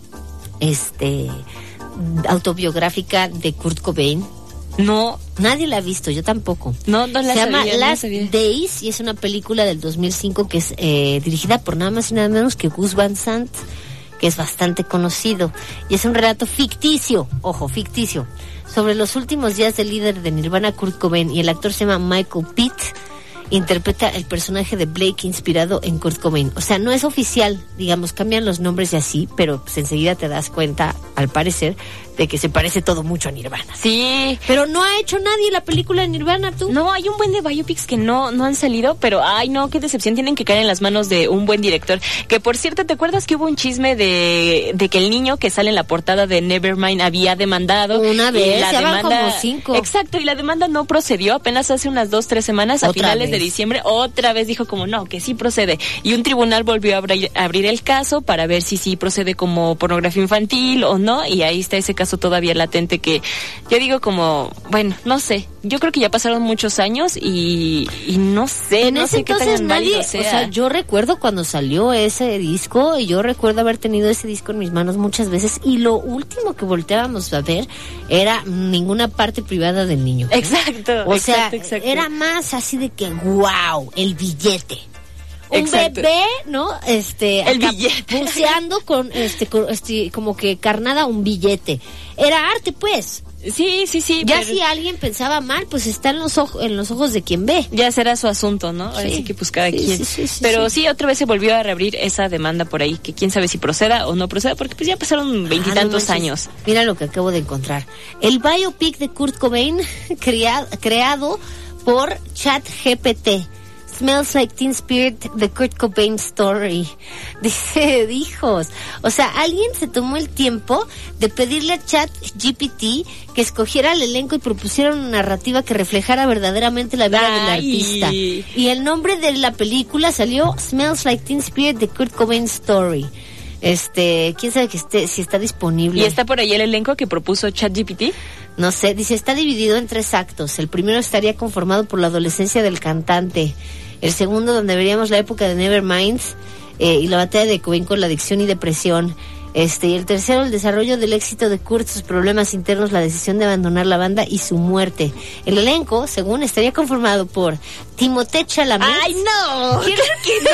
autobiográfica de Kurt Cobain? No. Nadie la ha visto, yo tampoco. No la sabía. Se llama Last no sabía. Days y es una película del 2005 que es dirigida por nada más y nada menos que Gus Van Sant, que es bastante conocido. Y es un relato ficticio, ojo, ficticio, sobre los últimos días del líder de Nirvana, Kurt Cobain, y el actor se llama Michael Pitt. Interpreta el personaje de Blake inspirado en Kurt Cobain. O sea, no es oficial, digamos, cambian los nombres y así, pero pues enseguida te das cuenta, al parecer, de que se parece todo mucho a Nirvana. Sí. Pero no ha hecho nadie la película de Nirvana, ¿tú? No, hay un buen de biopics que no han salido, pero ay no, qué decepción, tienen que caer en las manos de un buen director. Que por cierto, ¿te acuerdas que hubo un chisme de que el niño que sale en la portada de Nevermind había demandado? Una vez, la ya demanda, van como 5. Exacto, y la demanda no procedió, apenas hace unas 2-3 semanas, a finales de diciembre, otra vez dijo como no, que sí procede. Y un tribunal volvió a abrir el caso para ver si sí procede como pornografía infantil o no, y ahí está ese caso todavía latente que yo digo como, bueno, no sé, yo creo que ya pasaron muchos años y no sé, en no ese sé qué entonces tan nadie, válido sea. O sea, yo recuerdo cuando salió ese disco y yo recuerdo haber tenido ese disco en mis manos muchas veces y lo último que volteábamos a ver era ninguna parte privada del niño. Exacto. O sea, exacto. era más así de que wow, el billete. Un Exacto. bebé, ¿no? El billete. Buceando con como que carnada un billete. Era arte, pues. Sí. Ya pero si alguien pensaba mal, pues está en los ojos de quien ve. ya será su asunto, ¿no? Ahora sí que pues cada quien. Pero sí, otra vez se volvió a reabrir esa demanda por ahí, que quién sabe si proceda o no proceda, porque pues ya pasaron 20 años. Mira lo que acabo de encontrar. El biopic de Kurt Cobain, creado por ChatGPT. Smells Like Teen Spirit, The Kurt Cobain Story. Dice, hijos. O sea, alguien se tomó el tiempo de pedirle a ChatGPT que escogiera el elenco y propusiera una narrativa que reflejara verdaderamente la vida del artista. Y el nombre de la película salió Smells Like Teen Spirit, The Kurt Cobain Story. Quién sabe si está disponible. ¿Y está por ahí el elenco que propuso ChatGPT? No sé, dice, está dividido en 3 actos. El primero estaría conformado por la adolescencia del cantante. El segundo, donde veríamos la época de Nevermind y la batalla de Cobain con la adicción y depresión. Y el tercero, el desarrollo del éxito de Kurt, sus problemas internos, la decisión de abandonar la banda y su muerte. El elenco, según, estaría conformado por Timothée Chalamet. ¡Ay, no! ¿Quién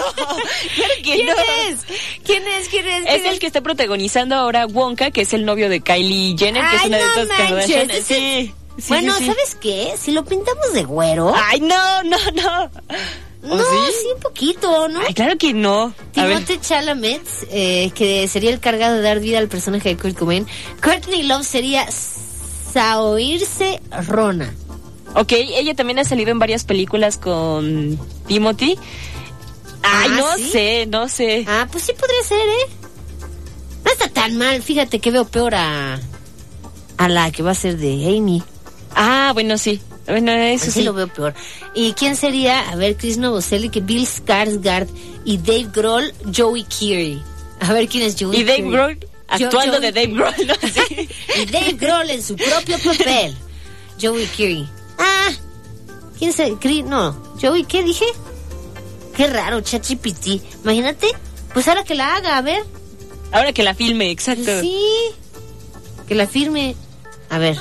es? ¿Quién es? Es el que está protagonizando ahora Wonka, que es el novio de Kylie Jenner, que es una de estas Kardashian. Sí. Bueno, ¿sabes qué? Si lo pintamos de güero. ¡Ay, no! No, sí, un poquito, ¿no? Ay, claro que no. Timothée Chalamet, que sería el cargado de dar vida al personaje de Kurt Cobain. Courtney Love sería Saoirse Ronan. Ok, ella también ha salido en varias películas con Timothy. Ay, no sé. Ah, pues sí podría ser, No está tan mal, fíjate que veo peor a la que va a ser de Amy. Ah, bueno, sí. Bueno, eso pues sí. Lo veo peor. ¿Y quién sería? A ver, Chris Novoselic, Bill Skarsgård y Dave Grohl, Joey Keery. A ver quién es Joey Joey. Y Dave Grohl actuando de Dave Grohl, ¿no? Sí. Y Dave Grohl en su propio papel. Joey Keery. Ah, ¿quién se? No, Joey, ¿qué dije? Qué raro, ChatGPT. Imagínate, pues ahora que la haga, a ver. Ahora que la filme, exacto. Pues sí, que la firme. A ver.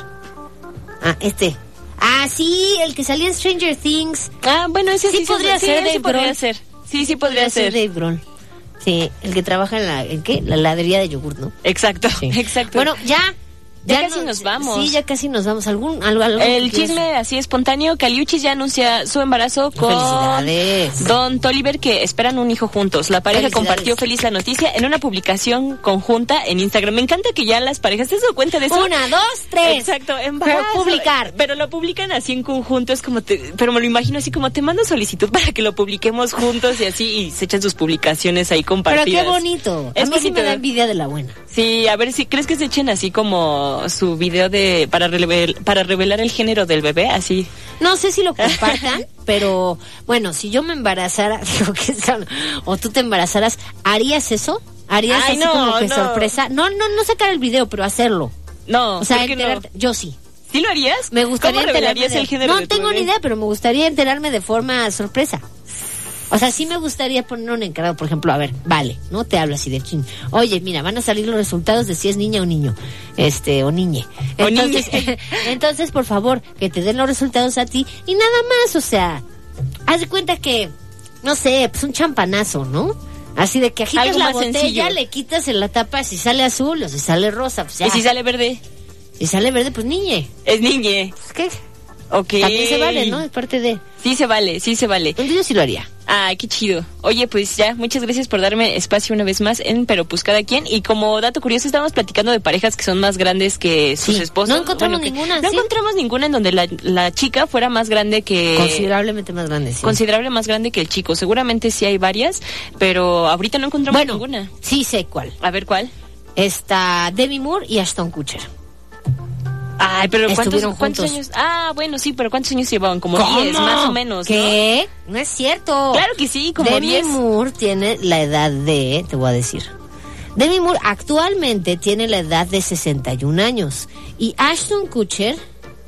Ah, sí, el que salía en Stranger Things. Ah, bueno, ese sí podría ser. Dave Grohl. Sí podría ser. Dave Grohl. Sí, el que trabaja ¿en qué? La heladería de yogur, ¿no? Exacto, exacto. Bueno, ya casi nos vamos. Sí, ya casi nos vamos. ¿Algo el chisme así espontáneo, Caliuchis ya anuncia su embarazo con Don Toliver, que esperan un hijo juntos. La pareja compartió feliz la noticia en una publicación conjunta en Instagram. Me encanta que ya las parejas, ¿te has dado cuenta de eso? 1, 2, 3. Exacto, embarazo. Publicar. Pero lo publican así en conjunto, es como pero me lo imagino así como te mando solicitud para que lo publiquemos juntos y así, y se echan sus publicaciones ahí compartidas. Pero qué bonito. A mí sí me da envidia de la buena. Sí, a ver si crees que se echen así como su video para revelar el género del bebé, así. No sé si lo compartan, pero bueno, si yo me embarazara, digo que o tú te embarazaras, ¿harías eso? ¿Harías así como que sorpresa? No sacar el video, pero hacerlo. No, o sea, enterarte. Yo sí. ¿Sí lo harías? Me gustaría ¿Cómo revelarías el género de tu bebé? No tengo ni idea, pero me gustaría enterarme de forma sorpresa. O sea, sí me gustaría poner un encargado, por ejemplo, a ver, vale, no te hablo así de chin. Oye, mira, van a salir los resultados de si es niña o niño, o niñe. Entonces, por favor, que te den los resultados a ti y nada más, o sea, haz de cuenta que, no sé, pues un champanazo, ¿no? Así de que agitas algo la más botella, sencillo. Le quitas en la tapa, si sale azul o si sale rosa, pues ya. ¿Y si sale verde? Si sale verde, pues niñe. Es niñe. Pues, ¿qué? Okay. También se vale, ¿no? Es parte de... Sí se vale. Entonces yo sí lo haría. Ay, qué chido. Oye, pues ya, muchas gracias por darme espacio una vez más en Pero pues cada quien. Y como dato curioso, estábamos platicando de parejas que son más grandes que sus esposos. No encontramos ninguna, No encontramos ninguna en donde la chica fuera más grande que... Considerablemente más grande, sí. Considerable más grande que el chico. Seguramente sí hay varias, pero ahorita no encontramos ninguna. Sí sé cuál. A ver, ¿cuál? Está Demi Moore y Ashton Kutcher. Ay, pero ¿cuántos juntos? años? Ah, bueno, sí, pero ¿cuántos años llevaban? Como 10, más o menos, ¿qué? No es cierto. Claro que sí, como 10. Demi Moore tiene la edad de, te voy a decir. Demi Moore actualmente tiene la edad de 61 años. Y Ashton Kutcher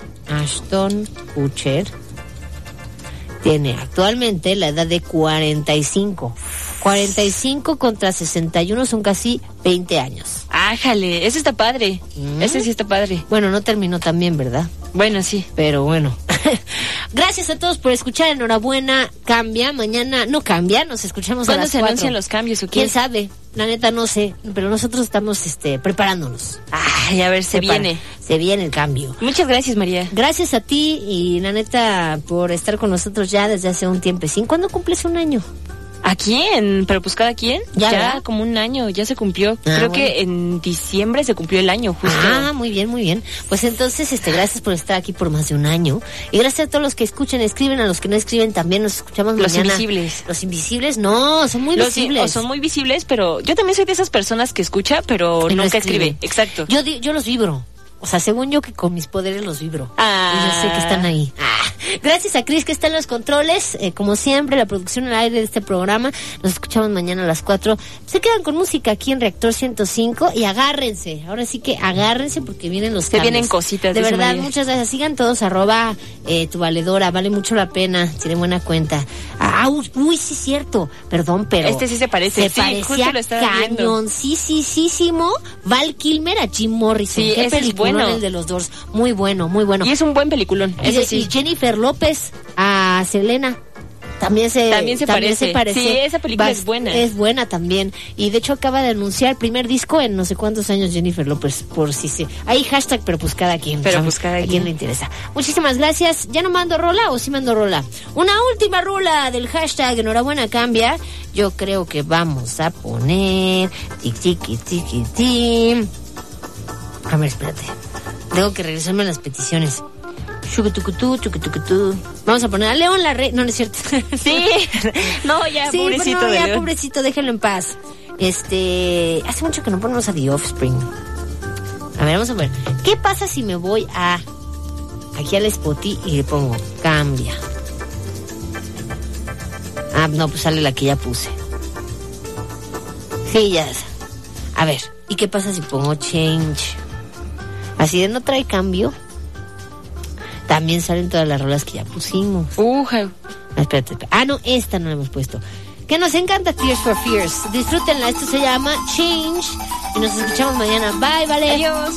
tiene actualmente la edad de 45. 45 contra 61 son casi 20 años. Ájale, ese está padre. Ese sí está padre. Bueno, no terminó tan bien, ¿verdad? Bueno, sí. Pero bueno. Gracias a todos por escuchar. Enhorabuena. Cambia. Mañana no cambia. Nos escuchamos a las 4. ¿Cuándo se anuncian los cambios o qué? ¿Quién sabe? La neta no sé. Pero nosotros estamos preparándonos. Ay, a ver, se viene el cambio. Muchas gracias, María. Gracias a ti y la neta por estar con nosotros ya desde hace un tiempecín. ¿Cuándo cumples un año? ¿A quién? ¿Pero pues cada quien? Ya como un año, ya se cumplió. Creo que en diciembre se cumplió el año, justo. Ah, muy bien, muy bien. Pues entonces, gracias por estar aquí por más de un año. Y gracias a todos los que escuchan, escriben, a los que no escriben también, nos escuchamos mañana. Los invisibles. Los invisibles, no, son muy visibles. Son muy visibles, pero yo también soy de esas personas que escucha, pero nunca escribe. Exacto. Yo los vibro. O sea, según yo que con mis poderes los vibro. Y yo sé que están ahí. Gracias a Cris que está en los controles. Como siempre, la producción al aire de este programa. Nos escuchamos mañana a las 4. Se quedan con música aquí en Reactor 105 y agárrense. Ahora sí que agárrense porque vienen los cambios. Se vienen cositas. De verdad, muchas gracias. Sigan todos @tu valedora. Vale mucho la pena. Tienen buena cuenta. Uy, sí es cierto. Perdón, pero... Este sí se parece. Se parecía cañoncísimo Val Kilmer a Jim Morrison. Sí, qué película. Bueno. El de los Doors, muy bueno, muy bueno. Y es un buen peliculón. Y Jennifer López a Selena. También se parece. Sí, esa película es buena. Es buena también. Y de hecho acaba de anunciar primer disco en no sé cuántos años Jennifer López, por si se... Hay hashtag, pero pues cada quien. Pero pues cada quien le interesa. Muchísimas gracias. ¿Ya no mando rola o sí mando rola? Una última rola del hashtag enhorabuena cambia. Yo creo que vamos a poner... A ver, espérate. Tengo que regresarme a las peticiones. Chucutucutú. Vamos a poner a León la Rey. No, no es cierto. Sí. No, ya, sí, pobrecito. No, ya, León. Pobrecito, déjenlo en paz. Hace mucho que no ponemos a The Offspring. A ver, vamos a ver. ¿Qué pasa si me voy aquí al Spotify y le pongo cambia? No, pues sale la que ya puse. Sí, ya. A ver, ¿y qué pasa si pongo change? Así de no trae cambio. También salen todas las rolas que ya pusimos. Espérate. No, esta no la hemos puesto. Que nos encanta Tears for Fears. Disfrútenla, esto se llama Change. Y nos escuchamos mañana. Bye, vale. Adiós.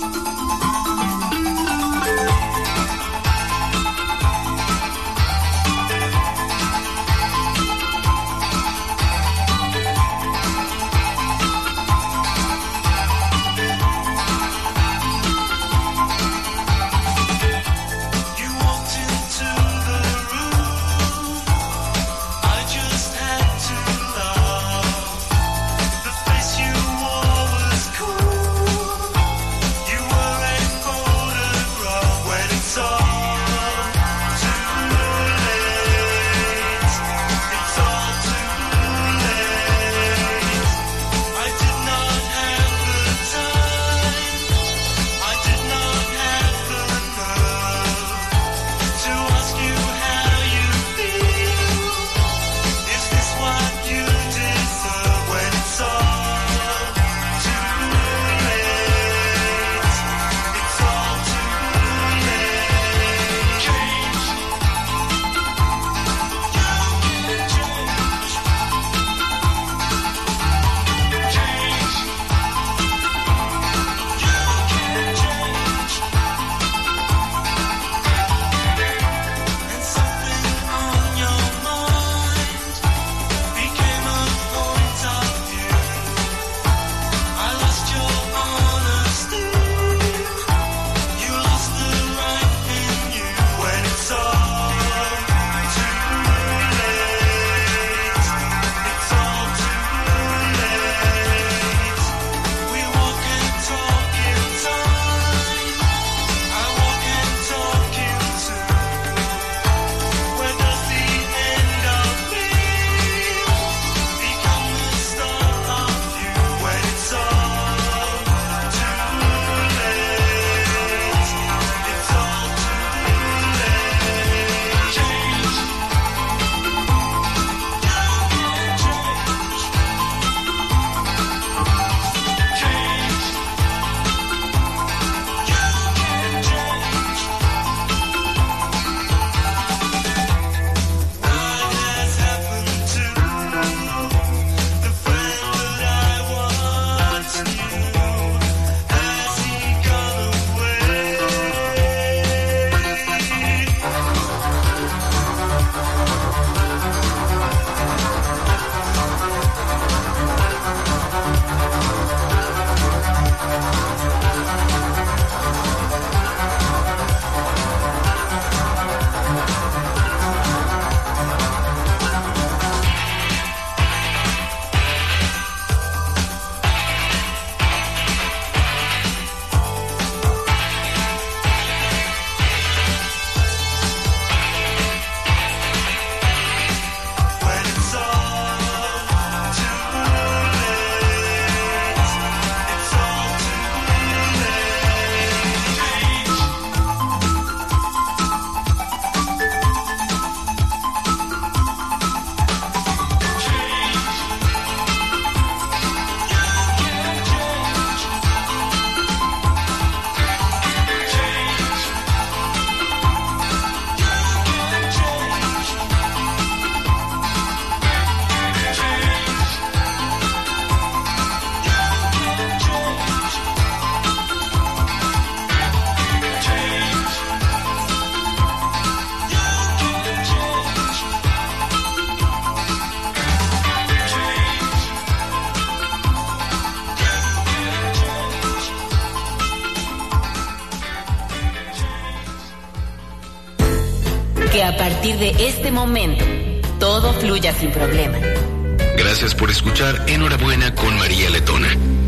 que a partir de este momento todo fluya sin problema. Gracias por escuchar Enhorabuena con María Letona.